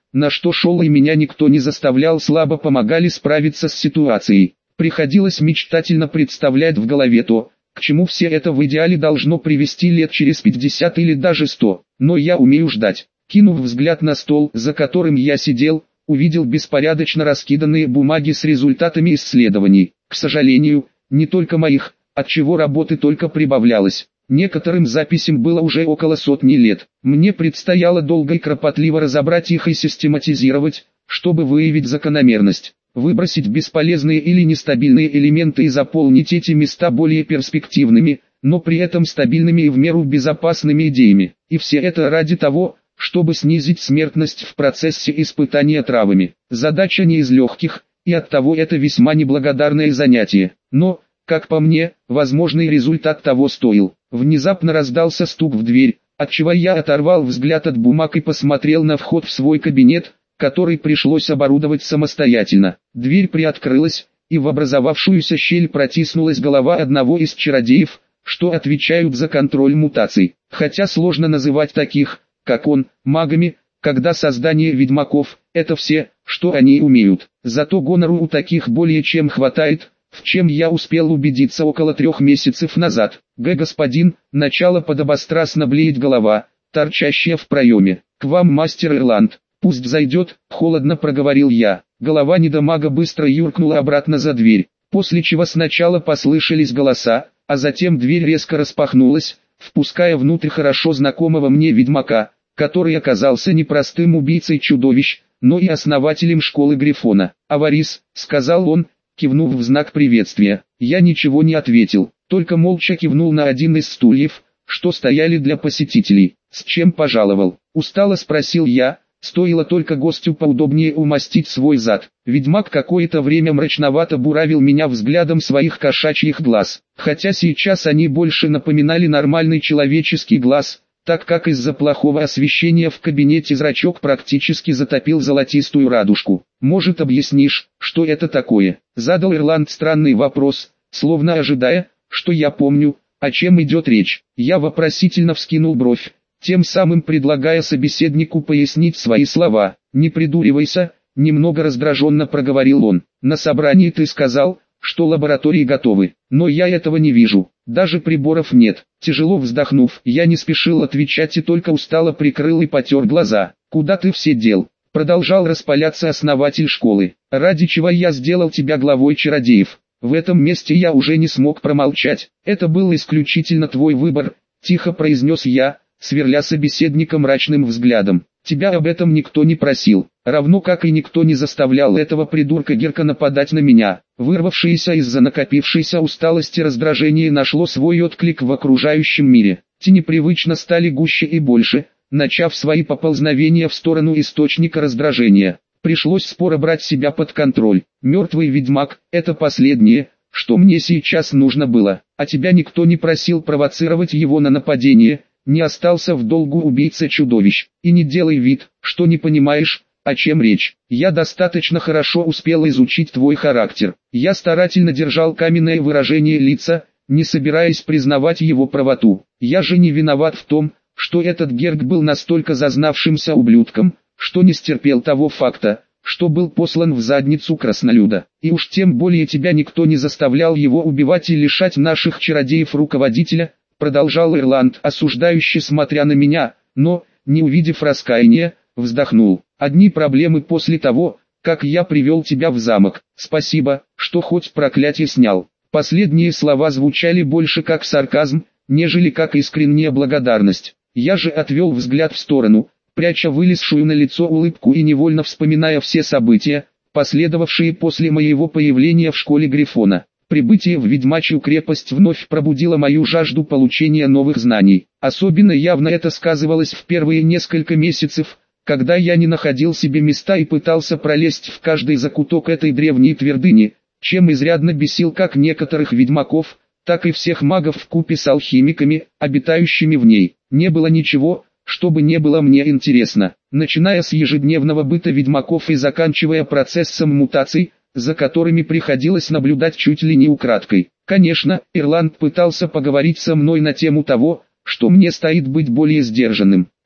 на что шел и меня никто не заставлял, слабо помогали справиться с ситуацией. Приходилось мечтательно представлять в голове то, к чему все это в идеале должно привести лет через 50 или даже 100, но я умею ждать. Кинув взгляд на стол, за которым я сидел, увидел беспорядочно раскиданные бумаги с результатами исследований. К сожалению, не только моих, отчего работы только прибавлялось. Некоторым записям было уже около сотни лет. Мне предстояло долго и кропотливо разобрать их и систематизировать, чтобы выявить закономерность, выбросить бесполезные или нестабильные элементы и заполнить эти места более перспективными, но при этом стабильными и в меру безопасными идеями. И все это ради того, чтобы снизить смертность в процессе испытания травами. Задача не из легких, и оттого это весьма неблагодарное занятие. Но, как по мне, возможный результат того стоил. Внезапно раздался стук в дверь, отчего я оторвал взгляд от бумаг и посмотрел на вход в свой кабинет, который пришлось оборудовать самостоятельно. Дверь приоткрылась, и в образовавшуюся щель протиснулась голова одного из чародеев, что отвечают за контроль мутаций. Хотя сложно называть таких, как он, магами, когда создание ведьмаков – это все, что они умеют. Зато гонору у таких более чем хватает, в чем я успел убедиться около 3 месяцев назад. Господин, начало подобострастно блеет голова, торчащая в проеме. К вам мастер Ирланд. Пусть зайдет, холодно проговорил я. Голова недомага быстро юркнула обратно за дверь, после чего сначала послышались голоса, а затем дверь резко распахнулась, впуская внутрь хорошо знакомого мне ведьмака, который оказался не простым убийцей чудовищ, но и основателем школы Грифона. «Аварис», — сказал он, кивнув в знак приветствия. Я ничего не ответил, только молча кивнул на один из стульев, что стояли для посетителей. «С чем пожаловал?» — устало спросил я. Стоило только гостю поудобнее умастить свой зад. Ведьмак какое-то время мрачновато буравил меня взглядом своих кошачьих глаз, хотя сейчас они больше напоминали нормальный человеческий глаз, так как из-за плохого освещения в кабинете зрачок практически затопил золотистую радужку. «Может, объяснишь, что это такое?» — задал Ирланд странный вопрос, словно ожидая, что я помню, о чем идет речь. Я вопросительно вскинул бровь, тем самым предлагая собеседнику пояснить свои слова. «Не придуривайся», — немного раздраженно проговорил он. «На собрании ты сказал, что лаборатории готовы, но я этого не вижу, даже приборов нет». Тяжело вздохнув, я не спешил отвечать и только устало прикрыл и потер глаза. «Куда ты все дел?» — продолжал распаляться основатель школы. «Ради чего я сделал тебя главой чародеев?» В этом месте я уже не смог промолчать. «Это был исключительно твой выбор», — тихо произнес я, сверля собеседника мрачным взглядом. «Тебя об этом никто не просил, равно как и никто не заставлял этого придурка Герка нападать на меня». Вырвавшееся из-за накопившейся усталости раздражение нашло свой отклик в окружающем мире. Тени привычно стали гуще и больше, начав свои поползновения в сторону источника раздражения. Пришлось споро брать себя под контроль. «Мертвый ведьмак – это последнее, что мне сейчас нужно было, а тебя никто не просил провоцировать его на нападение». Не остался в долгу убийца чудовищ, и не делай вид, что не понимаешь, о чем речь. Я достаточно хорошо успел изучить твой характер. Я старательно держал каменное выражение лица, не собираясь признавать его правоту. Я же не виноват в том, что этот Герк был настолько зазнавшимся ублюдком, что не стерпел того факта, что был послан в задницу краснолюда. И уж тем более тебя никто не заставлял его убивать и лишать наших чародеев руководителя, продолжал Ирланд, осуждающе смотря на меня, но, не увидев раскаяния, вздохнул. «Одни проблемы после того, как я привел тебя в замок. Спасибо, что хоть проклятие снял». Последние слова звучали больше как сарказм, нежели как искренняя благодарность. Я же отвел взгляд в сторону, пряча вылезшую на лицо улыбку и невольно вспоминая все события, последовавшие после моего появления в школе Грифона. Прибытие в ведьмачью крепость вновь пробудило мою жажду получения новых знаний. Особенно явно это сказывалось в первые несколько месяцев, когда я не находил себе места и пытался пролезть в каждый закуток этой древней твердыни, чем изрядно бесил как некоторых ведьмаков, так и всех магов вкупе с алхимиками, обитающими в ней. Не было ничего, чтобы не было мне интересно, начиная с ежедневного быта ведьмаков и заканчивая процессом мутаций, за которыми приходилось наблюдать чуть ли не украдкой. Конечно, Ирланд пытался поговорить со мной на тему того, что мне стоит быть более сдержанным,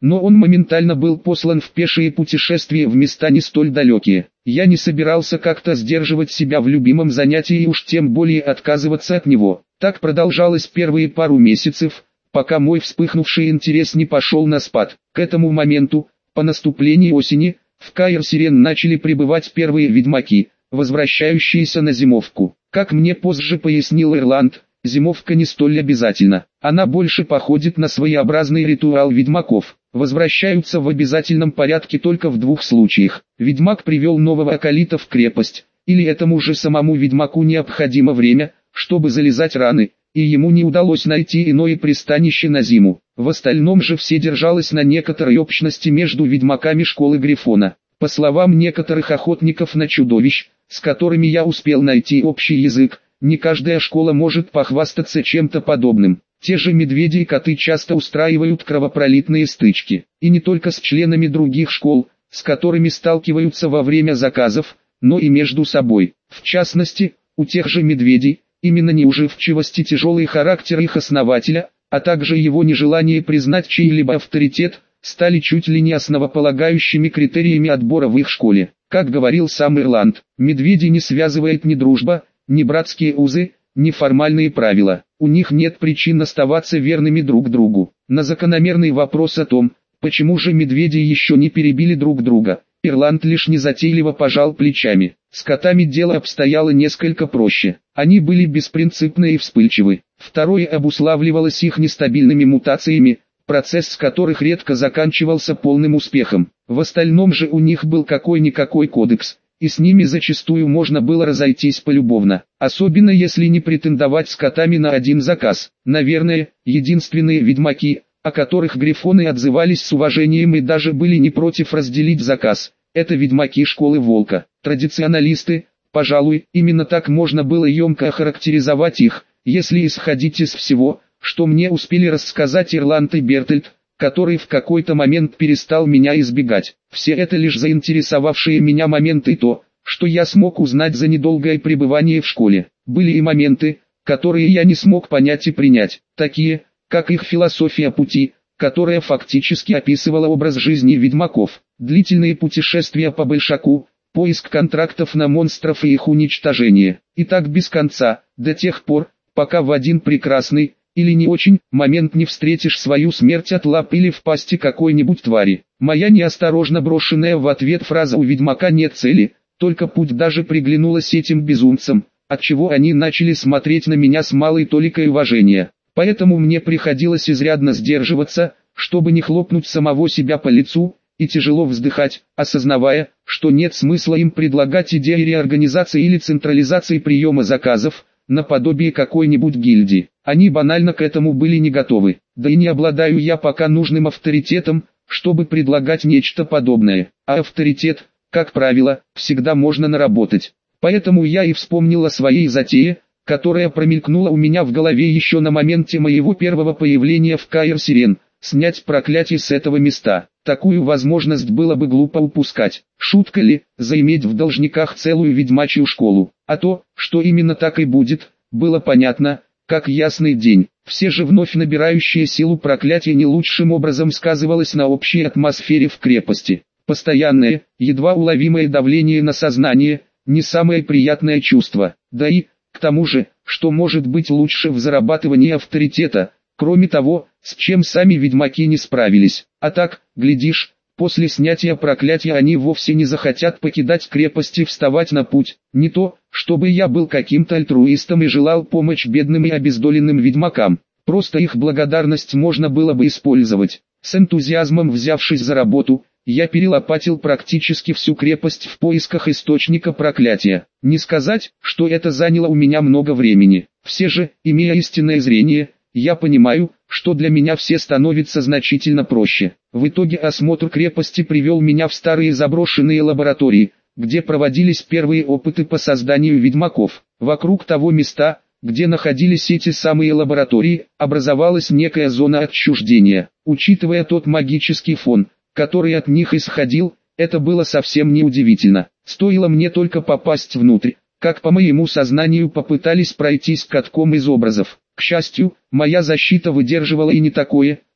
но он моментально был послан в пешее путешествие в места не столь далекие. Я не собирался как-то сдерживать себя в любимом занятии и уж тем более отказываться от него. Так продолжалось первые пару месяцев, пока мой вспыхнувший интерес не пошел на спад. К этому моменту, по наступлении осени, в Каир-Сирен начали прибывать первые ведьмаки, возвращающиеся на зимовку. Как мне позже пояснил Ирланд, зимовка не столь обязательна. Она больше походит на своеобразный ритуал ведьмаков. Возвращаются в обязательном порядке только в двух случаях. Ведьмак привел нового акалита в крепость, или этому же самому ведьмаку необходимо время, чтобы залезать раны, и ему не удалось найти иное пристанище на зиму. В остальном же все держалось на некоторой общности между ведьмаками школы Грифона. По словам некоторых охотников на чудовищ, с которыми я успел найти общий язык, не каждая школа может похвастаться чем-то подобным. Те же медведи и коты часто устраивают кровопролитные стычки, и не только с членами других школ, с которыми сталкиваются во время заказов, но и между собой. В частности, у тех же медведей, именно неуживчивость и тяжелый характер их основателя, а также его нежелание признать чей-либо авторитет, стали чуть ли не основополагающими критериями отбора в их школе. Как говорил сам Ирланд, медведей не связывает ни дружба, ни братские узы, ни формальные правила. У них нет причин оставаться верными друг другу. На закономерный вопрос о том, почему же медведи еще не перебили друг друга, Ирланд лишь незатейливо пожал плечами. С котами дело обстояло несколько проще. Они были беспринципны и вспыльчивы. Второе обуславливалось их нестабильными мутациями, процесс которых редко заканчивался полным успехом. В остальном же у них был какой-никакой кодекс, и с ними зачастую можно было разойтись полюбовно, особенно если не претендовать с котами на один заказ. Наверное, единственные ведьмаки, о которых грифоны отзывались с уважением и даже были не против разделить заказ, это ведьмаки школы Волка. Традиционалисты, пожалуй, именно так можно было емко охарактеризовать их, если исходить из всего, что мне успели рассказать Ирланд и Бертольд, который в какой-то момент перестал меня избегать. Все это лишь заинтересовавшие меня моменты и то, что я смог узнать за недолгое пребывание в школе. Были и моменты, которые я не смог понять и принять, такие, как их философия пути, которая фактически описывала образ жизни ведьмаков, длительные путешествия по Большаку, поиск контрактов на монстров и их уничтожение. И так без конца, до тех пор, пока в один прекрасный, или не очень, момент не встретишь свою смерть от лап или в пасти какой-нибудь твари. Моя неосторожно брошенная в ответ фраза «у ведьмака нет цели», только путь даже приглянулась этим безумцам, отчего они начали смотреть на меня с малой толикой уважения. Поэтому мне приходилось изрядно сдерживаться, чтобы не хлопнуть самого себя по лицу, и тяжело вздыхать, осознавая, что нет смысла им предлагать идеи реорганизации или централизации приема заказов, наподобие какой-нибудь гильдии. Они банально к этому были не готовы, да и не обладаю я пока нужным авторитетом, чтобы предлагать нечто подобное. А авторитет, как правило, всегда можно наработать. Поэтому я и вспомнил о своей затее, которая промелькнула у меня в голове еще на моменте моего первого появления в Каир-Сирен, снять проклятие с этого места. Такую возможность было бы глупо упускать. Шутка ли, заиметь в должниках целую ведьмачью школу? А то, что именно так и будет, было понятно, как ясный день. Все же вновь набирающее силу проклятие не лучшим образом сказывалось на общей атмосфере в крепости. Постоянное, едва уловимое давление на сознание, не самое приятное чувство. Да и, к тому же, что может быть лучше в зарабатывании авторитета, кроме того, с чем сами ведьмаки не справились. А так, глядишь, после снятия проклятия они вовсе не захотят покидать крепость и вставать на путь. Не то, чтобы я был каким-то альтруистом и желал помочь бедным и обездоленным ведьмакам. Просто их благодарность можно было бы использовать. С энтузиазмом взявшись за работу, я перелопатил практически всю крепость в поисках источника проклятия. Не сказать, что это заняло у меня много времени. Все же, имея истинное зрение, я понимаю, что для меня все становится значительно проще. В итоге осмотр крепости привел меня в старые заброшенные лаборатории, где проводились первые опыты по созданию ведьмаков. Вокруг того места, где находились эти самые лаборатории, образовалась некая зона отчуждения. Учитывая тот магический фон, который от них исходил, это было совсем неудивительно. Стоило мне только попасть внутрь, как по моему сознанию попытались пройтись катком из образов. К счастью, моя защита выдерживала и не такое,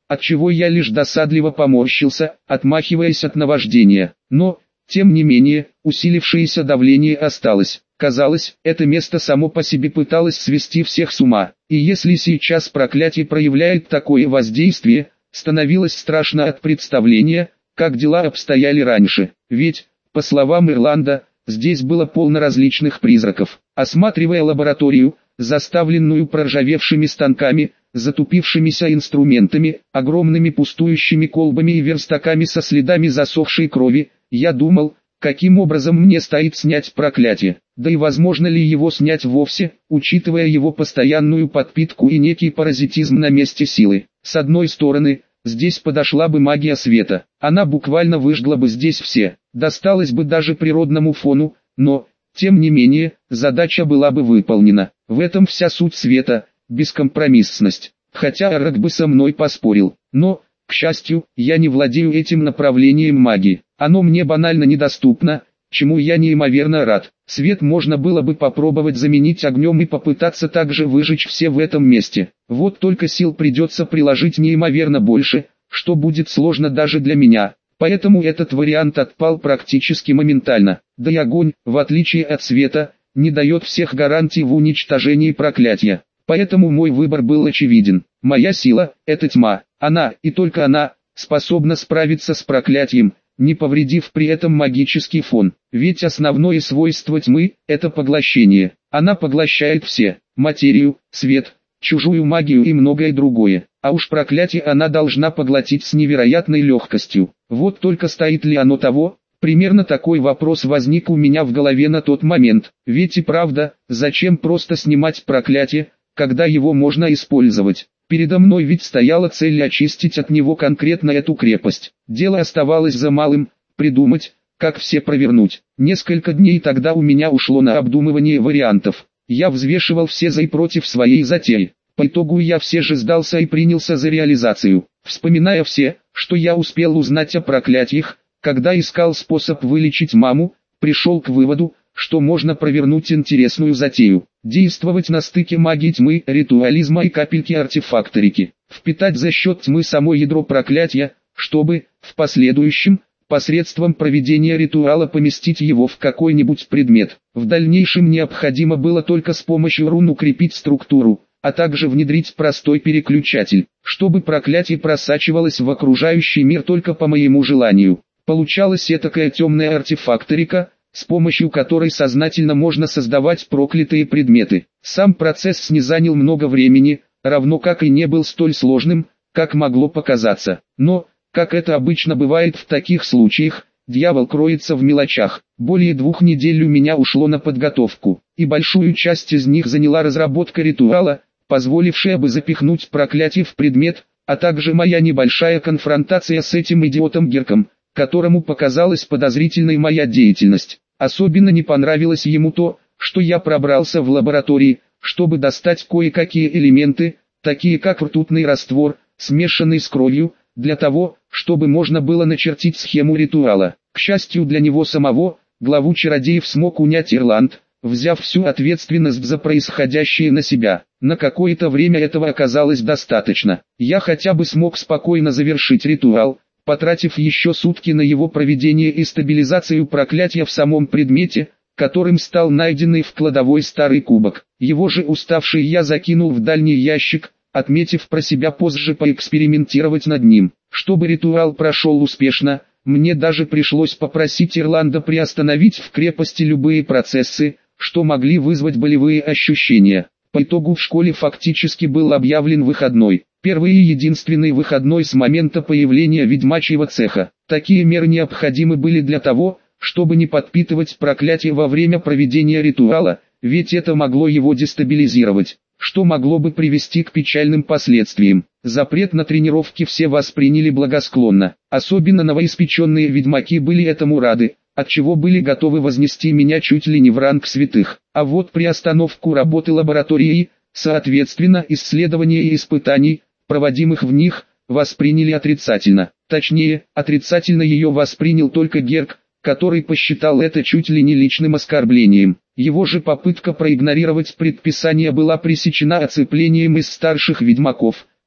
отчего я лишь досадливо поморщился, отмахиваясь от наваждения. Но, тем не менее, усилившееся давление осталось. Казалось, это место само по себе пыталось свести всех с ума. И если сейчас проклятие проявляет такое воздействие, становилось страшно от представления, как дела обстояли раньше. Ведь, по словам Ирланда, здесь было полно различных призраков. Осматривая лабораторию, заставленную проржавевшими станками, затупившимися инструментами, огромными пустующими колбами и верстаками со следами засохшей крови, я думал, каким образом мне стоит снять проклятие, да и возможно ли его снять вовсе, учитывая его постоянную подпитку и некий паразитизм на месте силы. С одной стороны, здесь подошла бы магия света, она буквально выжгла бы здесь все, досталось бы даже природному фону, но, тем не менее, задача была бы выполнена. В этом вся суть света, бескомпромиссность. Хотя Эрак бы со мной поспорил, но, к счастью, я не владею этим направлением магии. Оно мне банально недоступно, чему я неимоверно рад. Свет можно было бы попробовать заменить огнем и попытаться также выжечь все в этом месте. Вот только сил придется приложить неимоверно больше, что будет сложно даже для меня. Поэтому этот вариант отпал практически моментально. Да и огонь, в отличие от света, не дает всех гарантий в уничтожении проклятия. Поэтому мой выбор был очевиден. Моя сила – это тьма. Она, и только она, способна справиться с проклятием, не повредив при этом магический фон. Ведь основное свойство тьмы – это поглощение. Она поглощает все – материю, свет, чужую магию и многое другое. А уж проклятие она должна поглотить с невероятной легкостью. Вот только стоит ли оно того? Примерно такой вопрос возник у меня в голове на тот момент. Ведь и правда, зачем просто снимать проклятие, когда его можно использовать? Передо мной ведь стояла цель очистить от него конкретно эту крепость. Дело оставалось за малым – придумать, как все провернуть. Несколько дней тогда у меня ушло на обдумывание вариантов. Я взвешивал все за и против своей затеи. По итогу я все же сдался и принялся за реализацию. Вспоминая все, что я успел узнать о проклятиях, когда искал способ вылечить маму, пришел к выводу, что можно провернуть интересную затею. Действовать на стыке магии тьмы, ритуализма и капельки артефакторики. Впитать за счет тьмы само ядро проклятия, чтобы, в последующем, посредством проведения ритуала поместить его в какой-нибудь предмет. В дальнейшем необходимо было только с помощью рун укрепить структуру, а также внедрить простой переключатель, чтобы проклятие просачивалось в окружающий мир только по моему желанию. Получалась этакая темная артефакторика, с помощью которой сознательно можно создавать проклятые предметы. Сам процесс не занял много времени, равно как и не был столь сложным, как могло показаться. Но, как это обычно бывает в таких случаях, дьявол кроется в мелочах. Более 2 недель у меня ушло на подготовку, и большую часть из них заняла разработка ритуала, позволившая бы запихнуть проклятие в предмет, а также моя небольшая конфронтация с этим идиотом Герком, которому показалась подозрительной моя деятельность. Особенно не понравилось ему то, что я пробрался в лаборатории, чтобы достать кое-какие элементы, такие как ртутный раствор, смешанный с кровью, для того, чтобы можно было начертить схему ритуала. К счастью для него самого, главу чародеев смог унять Ирланд, взяв всю ответственность за происходящее на себя. На какое-то время этого оказалось достаточно. Я хотя бы смог спокойно завершить ритуал, потратив еще сутки на его проведение и стабилизацию проклятия в самом предмете, которым стал найденный в кладовой старый кубок. Его же уставший я закинул в дальний ящик, отметив про себя позже поэкспериментировать над ним. Чтобы ритуал прошел успешно, мне даже пришлось попросить Ирланда приостановить в крепости любые процессы, что могли вызвать болевые ощущения. По итогу в школе фактически был объявлен выходной. Первый и единственный выходной с момента появления ведьмачьего цеха. Такие меры необходимы были для того, чтобы не подпитывать проклятие во время проведения ритуала, ведь это могло его дестабилизировать, что могло бы привести к печальным последствиям. Запрет на тренировки все восприняли благосклонно, особенно новоиспеченные ведьмаки были этому рады, отчего были готовы вознести меня чуть ли не в ранг святых. А вот приостановку работы лаборатории, соответственно исследования и испытаний, проводимых в них, восприняли отрицательно. Точнее, отрицательно ее воспринял только Герк, который посчитал это чуть ли не личным оскорблением. Его же попытка проигнорировать предписание была пресечена оцеплением из старших ведьмаков,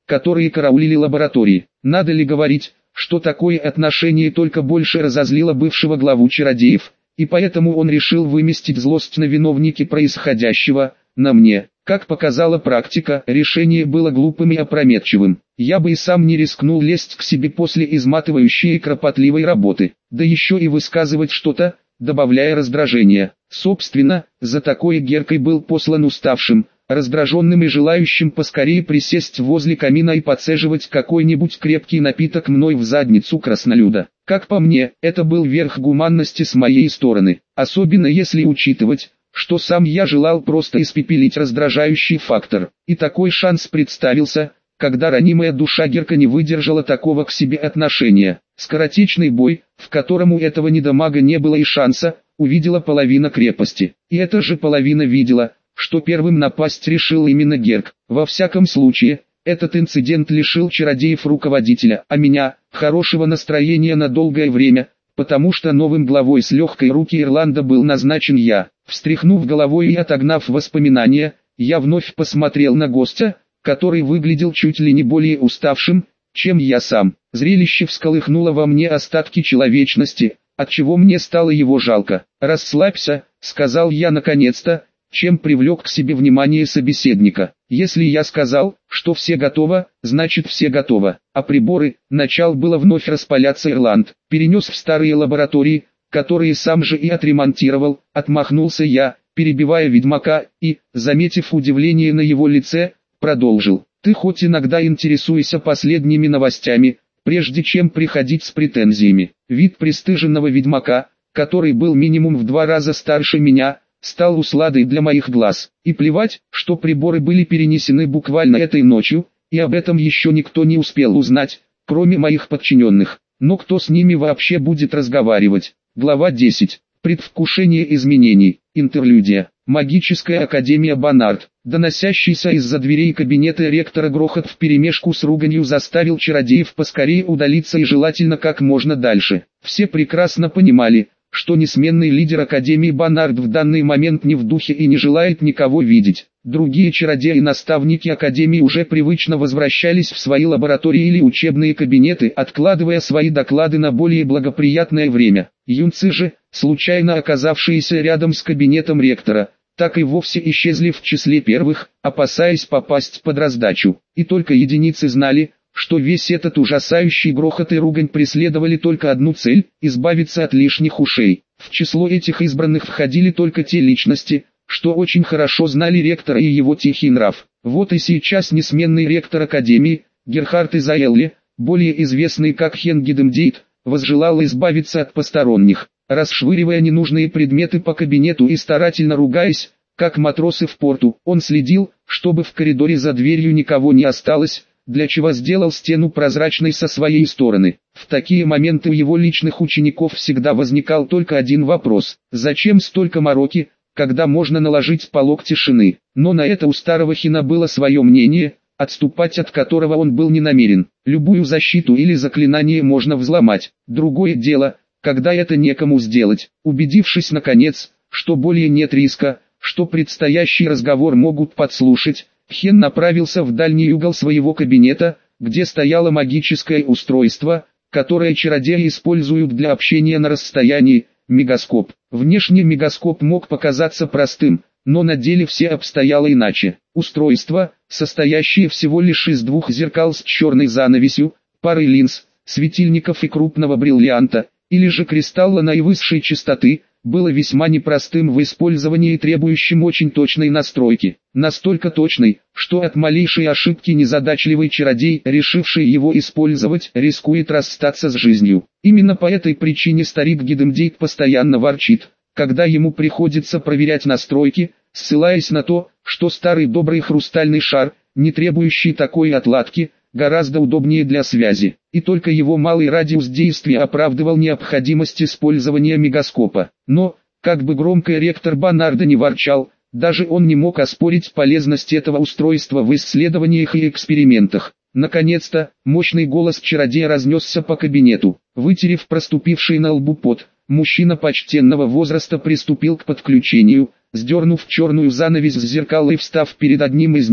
которые караулили лаборатории. Надо ли говорить, что такое отношение только больше разозлило бывшего главу чародеев, и поэтому он решил выместить злость на виновнике происходящего, на мне. Как показала практика, решение было глупым и опрометчивым. Я бы и сам не рискнул лезть к себе после изматывающей и кропотливой работы, да еще и высказывать что-то, добавляя раздражение. Собственно, за такое Геркой был послан уставшим, раздраженным и желающим поскорее присесть возле камина и подцеживать какой-нибудь крепкий напиток мной в задницу краснолюда. Как по мне, это был верх гуманности с моей стороны, особенно если учитывать, что сам я желал просто испепелить раздражающий фактор. И такой шанс представился, когда ранимая душа Герка не выдержала такого к себе отношения. Скоротечный бой, в котором у этого недомага не было и шанса, увидела половина крепости. И эта же половина видела, что первым напасть решил именно Герк. Во всяком случае, этот инцидент лишил чародеев руководителя, а меня – хорошего настроения на долгое время, потому что новым главой с легкой руки Ирланда был назначен я. Встряхнув головой и отогнав воспоминания, я вновь посмотрел на гостя, который выглядел чуть ли не более уставшим, чем я сам. Зрелище всколыхнуло во мне остатки человечности, отчего мне стало его жалко. «Расслабься», — сказал я наконец-то, чем привлек к себе внимание собеседника. «Если я сказал, что все готово, значит все готово». А приборы, начал было вновь распаляться Ирланд, перенес в старые лаборатории, которые сам же и отремонтировал, отмахнулся я, перебивая ведьмака, и, заметив удивление на его лице, продолжил. «Ты хоть иногда интересуйся последними новостями, прежде чем приходить с претензиями». Вид пристыженного ведьмака, который был минимум в 2 раза старше меня, стал усладой для моих глаз. И плевать, что приборы были перенесены буквально этой ночью, и об этом еще никто не успел узнать, кроме моих подчиненных. Но кто с ними вообще будет разговаривать? Глава 10. Предвкушение изменений. Интерлюдия. Магическая академия Боннард. Доносящийся из-за дверей кабинета ректора грохот вперемешку с руганью заставил чародеев поскорее удалиться и желательно как можно дальше. Все прекрасно понимали, что несменный лидер Академии Боннард в данный момент не в духе и не желает никого видеть. Другие чародеи и наставники Академии уже привычно возвращались в свои лаборатории или учебные кабинеты, откладывая свои доклады на более благоприятное время. Юнцы же, случайно оказавшиеся рядом с кабинетом ректора, так и вовсе исчезли в числе первых, опасаясь попасть под раздачу. И только единицы знали, что весь этот ужасающий грохот и ругань преследовали только одну цель – избавиться от лишних ушей. В число этих избранных входили только те личности, что очень хорошо знали ректора и его тихий нрав. Вот и сейчас несменный ректор Академии, Герхард Изаэлли, более известный как Хен Гидемдейт, возжелал избавиться от посторонних, расшвыривая ненужные предметы по кабинету и старательно ругаясь, как матросы в порту. Он следил, чтобы в коридоре за дверью никого не осталось, для чего сделал стену прозрачной со своей стороны. В такие моменты у его личных учеников всегда возникал только один вопрос: зачем столько мороки, когда можно наложить полог тишины? Но на это у старого Хина было свое мнение, отступать от которого он был не намерен. Любую защиту или заклинание можно взломать. Другое дело, когда это некому сделать. Убедившись наконец, что более нет риска, что предстоящий разговор могут подслушать, Хен направился в дальний угол своего кабинета, где стояло магическое устройство, которое чародеи используют для общения на расстоянии – мегаскоп. Внешне мегаскоп мог показаться простым, но на деле все обстояло иначе. Устройство, состоящее всего лишь из 2 зеркал с черной занавесью, парой линз, светильников и крупного бриллианта, или же кристалла наивысшей частоты, было весьма непростым в использовании и требующим очень точной настройки. Настолько точной, что от малейшей ошибки незадачливый чародей, решивший его использовать, рискует расстаться с жизнью. Именно по этой причине старик Гидемдейт постоянно ворчит, когда ему приходится проверять настройки, ссылаясь на то, что старый добрый хрустальный шар, не требующий такой отладки, гораздо удобнее для связи, и только его малый радиус действия оправдывал необходимость использования мегаскопа. Но, как бы громко ректор Боннарда не ворчал, даже он не мог оспорить полезность этого устройства в исследованиях и экспериментах. Наконец-то, мощный голос чародея разнесся по кабинету. Вытерев проступивший на лбу пот, мужчина почтенного возраста приступил к подключению, сдернув черную занавесь с зеркал и встав перед одним из них.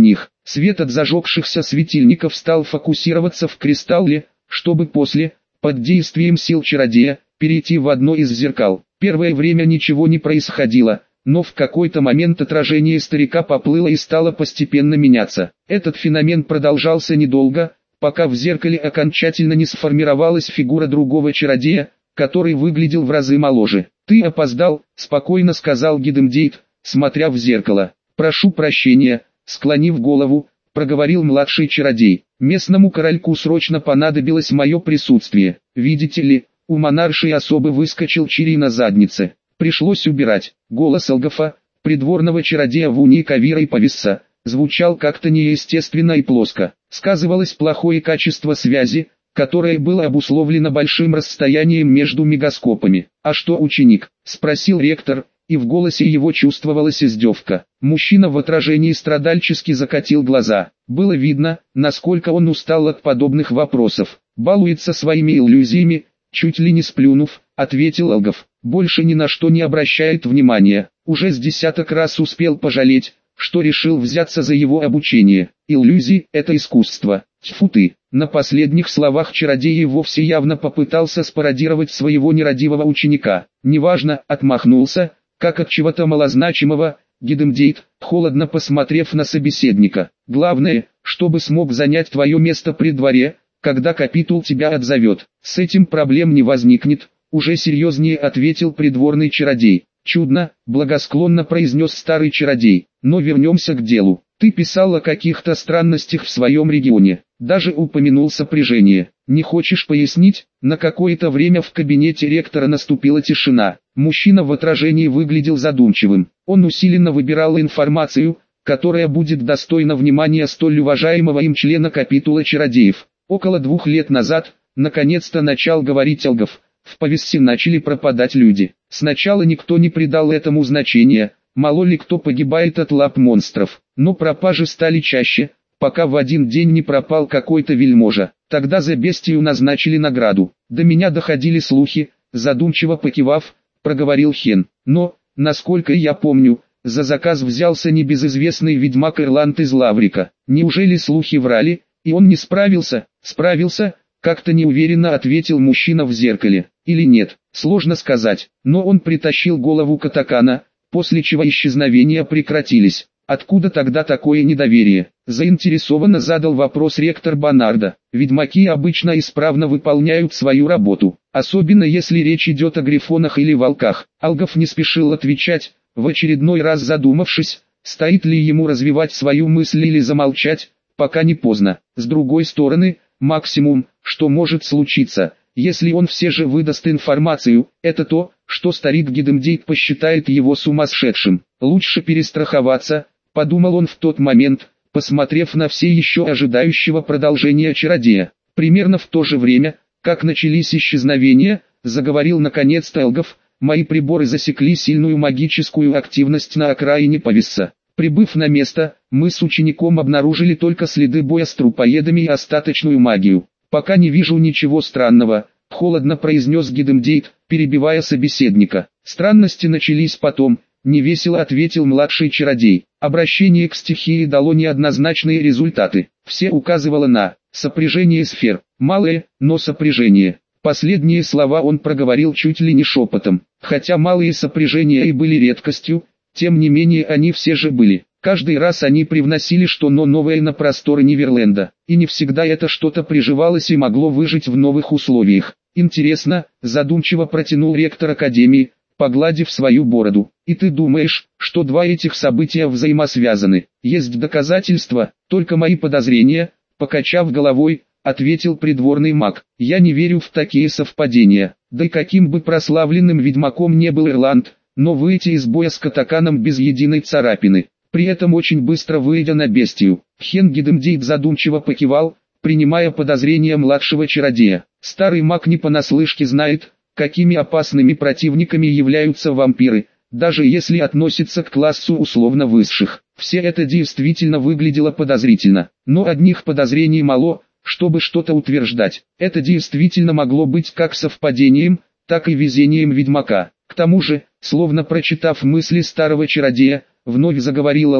Свет от зажегшихся светильников стал фокусироваться в кристалле, чтобы после, под действием сил чародея, перейти в одно из зеркал. Первое время ничего не происходило, но в какой-то момент отражение старика поплыло и стало постепенно меняться. Этот феномен продолжался недолго, пока в зеркале окончательно не сформировалась фигура другого чародея, который выглядел в разы моложе. «Ты опоздал», — спокойно сказал Гидемдейт, смотря в зеркало. «Прошу прощения», — склонив голову, проговорил младший чародей. «Местному корольку срочно понадобилось мое присутствие. Видите ли, у монаршей особы выскочил чирий на заднице. Пришлось убирать». Голос Алгафа, придворного чародея Вуни Кавира и Повисса, звучал как-то неестественно и плоско. Сказывалось плохое качество связи, которое было обусловлено большим расстоянием между мегаскопами. «А что ученик?» – спросил ректор, и в голосе его чувствовалась издевка. Мужчина в отражении страдальчески закатил глаза. Было видно, насколько он устал от подобных вопросов. «Балуется своими иллюзиями», чуть ли не сплюнув, ответил Алгов. «Больше ни на что не обращает внимания. Уже с десяток раз успел пожалеть, что решил взяться за его обучение. Иллюзии – это искусство. Тьфу ты». На последних словах чародей вовсе явно попытался спародировать своего нерадивого ученика. «Неважно», – отмахнулся, как от чего-то малозначимого, Гидемдейт, холодно посмотрев на собеседника. «Главное, чтобы смог занять твое место при дворе, когда капитул тебя отзовет. С этим проблем не возникнет», — уже серьезнее ответил придворный чародей. «Чудно», — благосклонно произнес старый чародей. «Но вернемся к делу. Ты писал о каких-то странностях в своем регионе, даже упомянул сопряжение. Не хочешь пояснить?» На какое-то время в кабинете ректора наступила тишина. Мужчина в отражении выглядел задумчивым. Он усиленно выбирал информацию, которая будет достойна внимания столь уважаемого им члена капитула чародеев. Около 2 лет назад, наконец-то начал говорить Алгов, в Повиссе начали пропадать люди. Сначала никто не придал этому значения, мало ли кто погибает от лап монстров. Но пропажи стали чаще, пока в один день не пропал какой-то вельможа. Тогда за бестию назначили награду. До меня доходили слухи, задумчиво покивав, проговорил Хен. Но, насколько я помню, за заказ взялся небезызвестный ведьмак Ирланд из Лаврика. Неужели слухи врали, и он не справился? «Справился», — как-то неуверенно ответил мужчина в зеркале. «Или нет, сложно сказать, но он притащил голову Катакана, после чего исчезновения прекратились». «Откуда тогда такое недоверие?» – заинтересованно задал вопрос ректор Бонардо. «Ведьмаки обычно исправно выполняют свою работу, особенно если речь идет о грифонах или волках». Алгов не спешил отвечать, в очередной раз задумавшись, стоит ли ему развивать свою мысль или замолчать, пока не поздно. С другой стороны, максимум, что может случиться, если он все же выдаст информацию, это то, что старик Гидемдейт посчитает его сумасшедшим. Лучше перестраховаться, подумал он в тот момент, посмотрев на все еще ожидающего продолжения чародея. Примерно в то же время, как начались исчезновения, заговорил наконец-то Алгов, мои приборы засекли сильную магическую активность на окраине Повисса. Прибыв на место, мы с учеником обнаружили только следы боя с трупоедами и остаточную магию. «Пока не вижу ничего странного», — холодно произнес Гидемдейт, перебивая собеседника. «Странности начались потом», — невесело ответил младший чародей. Обращение к стихии дало неоднозначные результаты. Все указывало на сопряжение сфер, малое, но сопряжение. Последние слова он проговорил чуть ли не шепотом. Хотя малые сопряжения и были редкостью, тем не менее они все же были. Каждый раз они привносили что-то новое на просторы Неверленда, и не всегда это что-то приживалось и могло выжить в новых условиях. «Интересно», — задумчиво протянул ректор Академии, погладив свою бороду. «И ты думаешь, что два этих события взаимосвязаны?» «Есть доказательства, только мои подозрения», — покачав головой, ответил придворный маг. «Я не верю в такие совпадения. Да и каким бы прославленным ведьмаком не был Ирланд, но выйти из боя с Катаканом без единой царапины, при этом очень быстро выйдя на бестию». Хен Гидемдейт задумчиво покивал, принимая подозрения младшего чародея. Старый маг не понаслышке знает, какими опасными противниками являются вампиры, даже если относятся к классу условно высших. Все это действительно выглядело подозрительно, но одних подозрений мало, чтобы что-то утверждать. Это действительно могло быть как совпадением, так и везением ведьмака. К тому же, словно прочитав мысли старого чародея, вновь заговорил Алгов,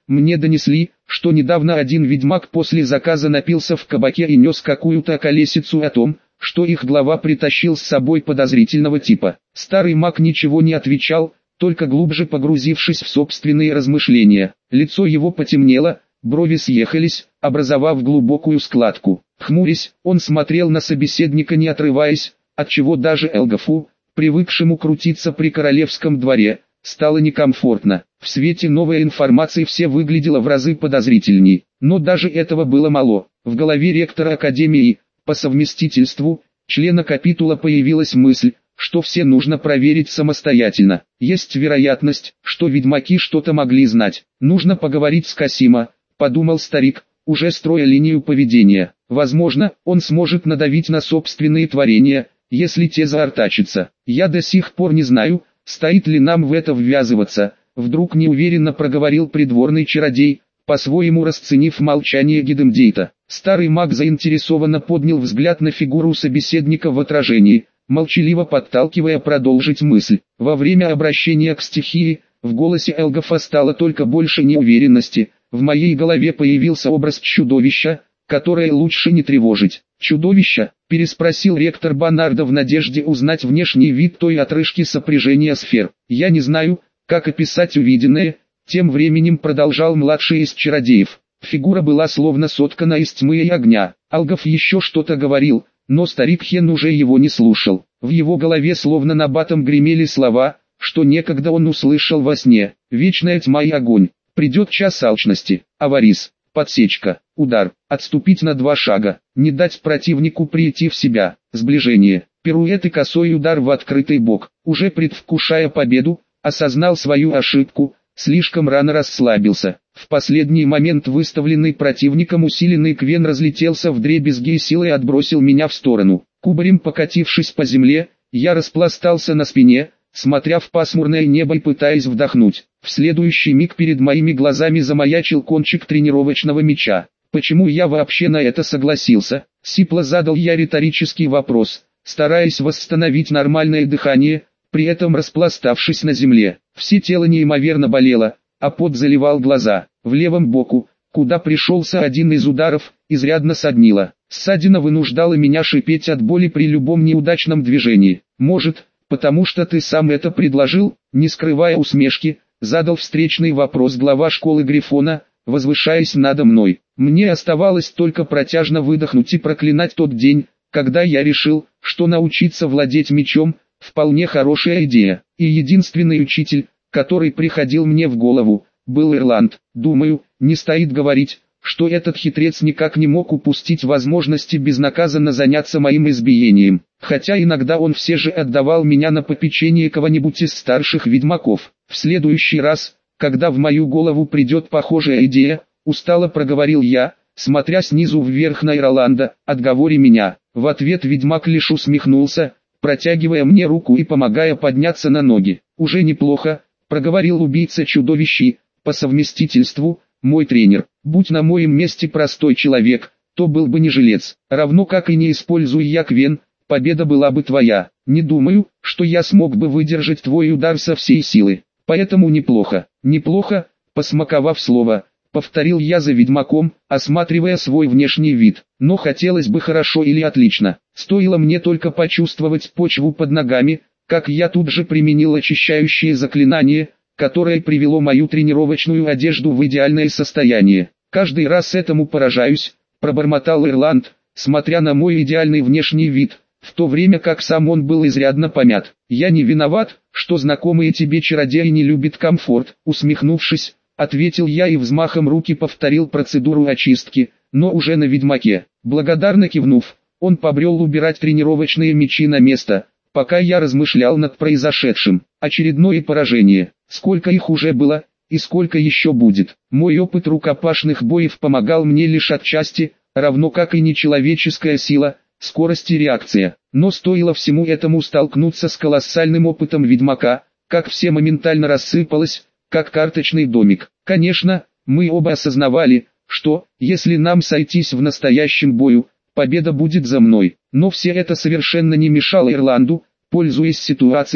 мне донесли, что недавно один ведьмак после заказа напился в кабаке и нес какую-то околесицу о том, что их глава притащил с собой подозрительного типа. Старый маг ничего не отвечал, только глубже погрузившись в собственные размышления. Лицо его потемнело, брови съехались, образовав глубокую складку. Хмурясь, он смотрел на собеседника не отрываясь, отчего даже Элгафу, привыкшему крутиться при королевском дворе, стало некомфортно. В свете новой информации все выглядело в разы подозрительней, но даже этого было мало. В голове ректора Академии, по совместительству, члена капитула появилась мысль, что все нужно проверить самостоятельно. Есть вероятность, что ведьмаки что-то могли знать. Нужно поговорить с Касимо, подумал старик, уже строя линию поведения. Возможно, он сможет надавить на собственные творения, если те заортачатся. Я до сих пор не знаю, стоит ли нам в это ввязываться, вдруг неуверенно проговорил придворный чародей, по-своему расценив молчание Гидемдейта. Старый маг заинтересованно поднял взгляд на фигуру собеседника в отражении, молчаливо подталкивая продолжить мысль. Во время обращения к стихии, в голосе Элгафа стало только больше неуверенности. В моей голове появился образ чудовища, которое лучше не тревожить. «Чудовище?» – переспросил ректор Банарда в надежде узнать внешний вид той отрыжки сопряжения сфер. «Я не знаю, как описать увиденное», – тем временем продолжал младший из чародеев. Фигура была словно соткана из тьмы и огня. Алгов еще что-то говорил, но старик Хен уже его не слушал. В его голове словно набатом гремели слова, что некогда он услышал во сне. «Вечная тьма и огонь. Придет час алчности. Аварис. Подсечка. Удар. Отступить на 2 шага. Не дать противнику прийти в себя. Сближение. Пируэт и косой удар в открытый бок». Уже предвкушая победу, осознал свою ошибку, слишком рано расслабился. В последний момент выставленный противником усиленный Квен разлетелся вдребезги и силой отбросил меня в сторону. Кубарем покатившись по земле, я распластался на спине, смотря в пасмурное небо и пытаясь вдохнуть. В следующий миг перед моими глазами замаячил кончик тренировочного мяча. Почему я вообще на это согласился? Сипло задал я риторический вопрос, стараясь восстановить нормальное дыхание, при этом распластавшись на земле. Все тело неимоверно болело, а пот заливал глаза. В левом боку, куда пришелся один из ударов, изрядно соднило. Ссадина вынуждала меня шипеть от боли при любом неудачном движении. «Может, потому что ты сам это предложил?» Не скрывая усмешки, задал встречный вопрос глава школы Грифона, возвышаясь надо мной. Мне оставалось только протяжно выдохнуть и проклинать тот день, когда я решил, что научиться владеть мечом – вполне хорошая идея. И единственный учитель, который приходил мне в голову, был Ирланд. Думаю, не стоит говорить, что этот хитрец никак не мог упустить возможности безнаказанно заняться моим избиением. Хотя иногда он все же отдавал меня на попечение кого-нибудь из старших ведьмаков. В следующий раз, когда в мою голову придет похожая идея, устало проговорил я, смотря снизу вверх на Ирланда, отговори меня. В ответ ведьмак лишь усмехнулся, протягивая мне руку и помогая подняться на ноги. «Уже неплохо», — проговорил убийца чудовищей, по совместительству, мой тренер. «Будь на моем месте простой человек, то был бы не жилец. Равно как и не используя я Квен, победа была бы твоя. Не думаю, что я смог бы выдержать твой удар со всей силы. Поэтому неплохо». «Неплохо», посмаковав слово, повторил я за ведьмаком, осматривая свой внешний вид. Но хотелось бы хорошо или отлично. Стоило мне только почувствовать почву под ногами, как я тут же применил очищающее заклинание, которое привело мою тренировочную одежду в идеальное состояние. «Каждый раз этому поражаюсь», — пробормотал Ирланд, смотря на мой идеальный внешний вид, в то время как сам он был изрядно помят. «Я не виноват, что знакомые тебе чародеи не любят комфорт», — усмехнувшись, ответил я и взмахом руки повторил процедуру очистки, но уже на ведьмаке. Благодарно кивнув, он побрел убирать тренировочные мечи на место, пока я размышлял над произошедшим. Очередное поражение. Сколько их уже было, и сколько еще будет. Мой опыт рукопашных боев помогал мне лишь отчасти, равно как и нечеловеческая сила, скорость и реакция. Но стоило всему этому столкнуться с колоссальным опытом ведьмака, как все моментально рассыпалось, как карточный домик. Конечно, мы оба осознавали, что, если нам сойтись в настоящем бою, победа будет за мной. Но все это совершенно не мешало Ирланду, пользуясь ситуацией,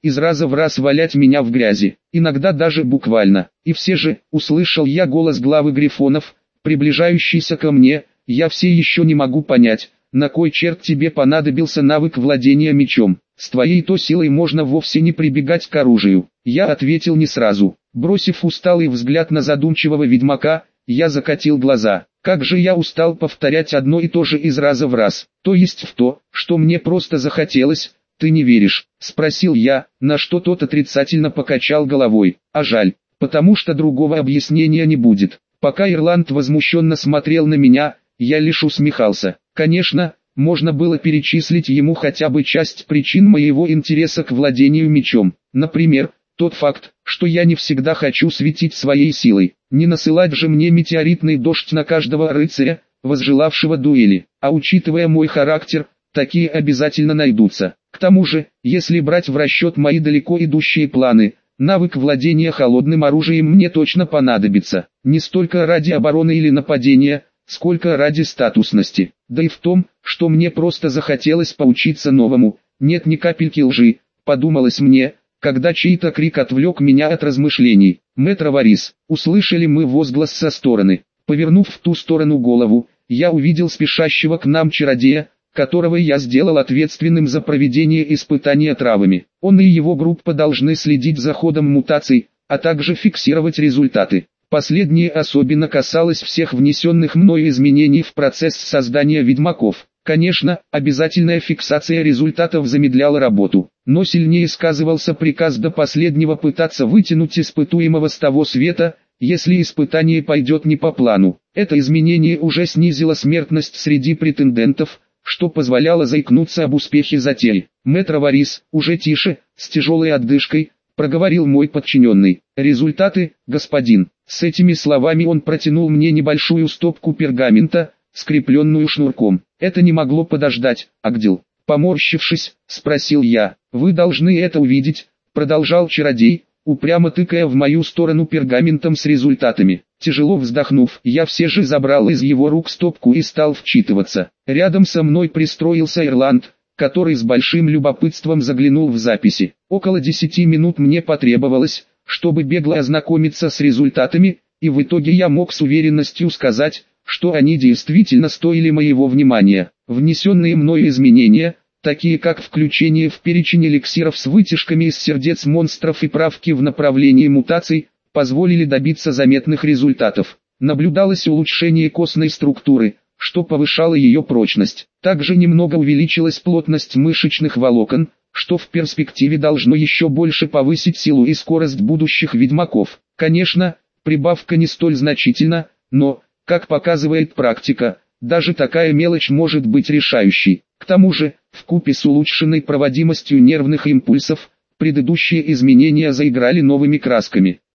из раза в раз валять меня в грязи, иногда даже буквально. И все же, услышал я голос главы Грифонов, приближающийся ко мне, я все еще не могу понять, на кой черт тебе понадобился навык владения мечом. С твоей-то силой можно вовсе не прибегать к оружию. Я ответил не сразу. Бросив усталый взгляд на задумчивого ведьмака, я закатил глаза. Как же я устал повторять одно и то же из раза в раз. То есть в то, что мне просто захотелось, ты не веришь? Спросил я, на что тот отрицательно покачал головой. А жаль, потому что другого объяснения не будет. Пока Ирланд возмущенно смотрел на меня, я лишь усмехался. Конечно, можно было перечислить ему хотя бы часть причин моего интереса к владению мечом. Например, тот факт, что я не всегда хочу светить своей силой. Не насылать же мне метеоритный дождь на каждого рыцаря, возжелавшего дуэли. А учитывая мой характер, такие обязательно найдутся. К тому же, если брать в расчет мои далеко идущие планы, навык владения холодным оружием мне точно понадобится. Не столько ради обороны или нападения, сколько ради статусности. Да и в том, что мне просто захотелось поучиться новому, нет ни капельки лжи, подумалось мне, когда чей-то крик отвлек меня от размышлений. «Мэтр Варис!» Услышали мы возглас со стороны. Повернув в ту сторону голову, я увидел спешащего к нам чародея, которого я сделал ответственным за проведение испытания травами. Он и его группа должны следить за ходом мутаций, а также фиксировать результаты. Последнее особенно касалось всех внесенных мною изменений в процесс создания ведьмаков. Конечно, обязательная фиксация результатов замедляла работу, но сильнее сказывался приказ до последнего пытаться вытянуть испытуемого с того света, если испытание пойдет не по плану. Это изменение уже снизило смертность среди претендентов, что позволяло заикнуться об успехе затеи. «Мэтр Варис, уже тише, с тяжелой отдышкой», проговорил мой подчиненный. «Результаты, господин». С этими словами он протянул мне небольшую стопку пергамента, скрепленную шнурком. Это не могло подождать. «Агдил?» Поморщившись, спросил я. «Вы должны это увидеть», продолжал чародей, упрямо тыкая в мою сторону пергаментом с результатами. Тяжело вздохнув, я все же забрал из его рук стопку и стал вчитываться. Рядом со мной пристроился Ирланд, который с большим любопытством заглянул в записи. Около 10 минут мне потребовалось, чтобы бегло ознакомиться с результатами, и в итоге я мог с уверенностью сказать, что они действительно стоили моего внимания. Внесенные мною изменения, такие как включение в перечень эликсиров с вытяжками из сердец монстров и правки в направлении мутаций, позволили добиться заметных результатов. Наблюдалось улучшение костной структуры, что повышало ее прочность. Также немного увеличилась плотность мышечных волокон, что в перспективе должно еще больше повысить силу и скорость будущих ведьмаков. Конечно, прибавка не столь значительна, но, как показывает практика, даже такая мелочь может быть решающей. К тому же, вкупе с улучшенной проводимостью нервных импульсов, предыдущие изменения заиграли новыми красками.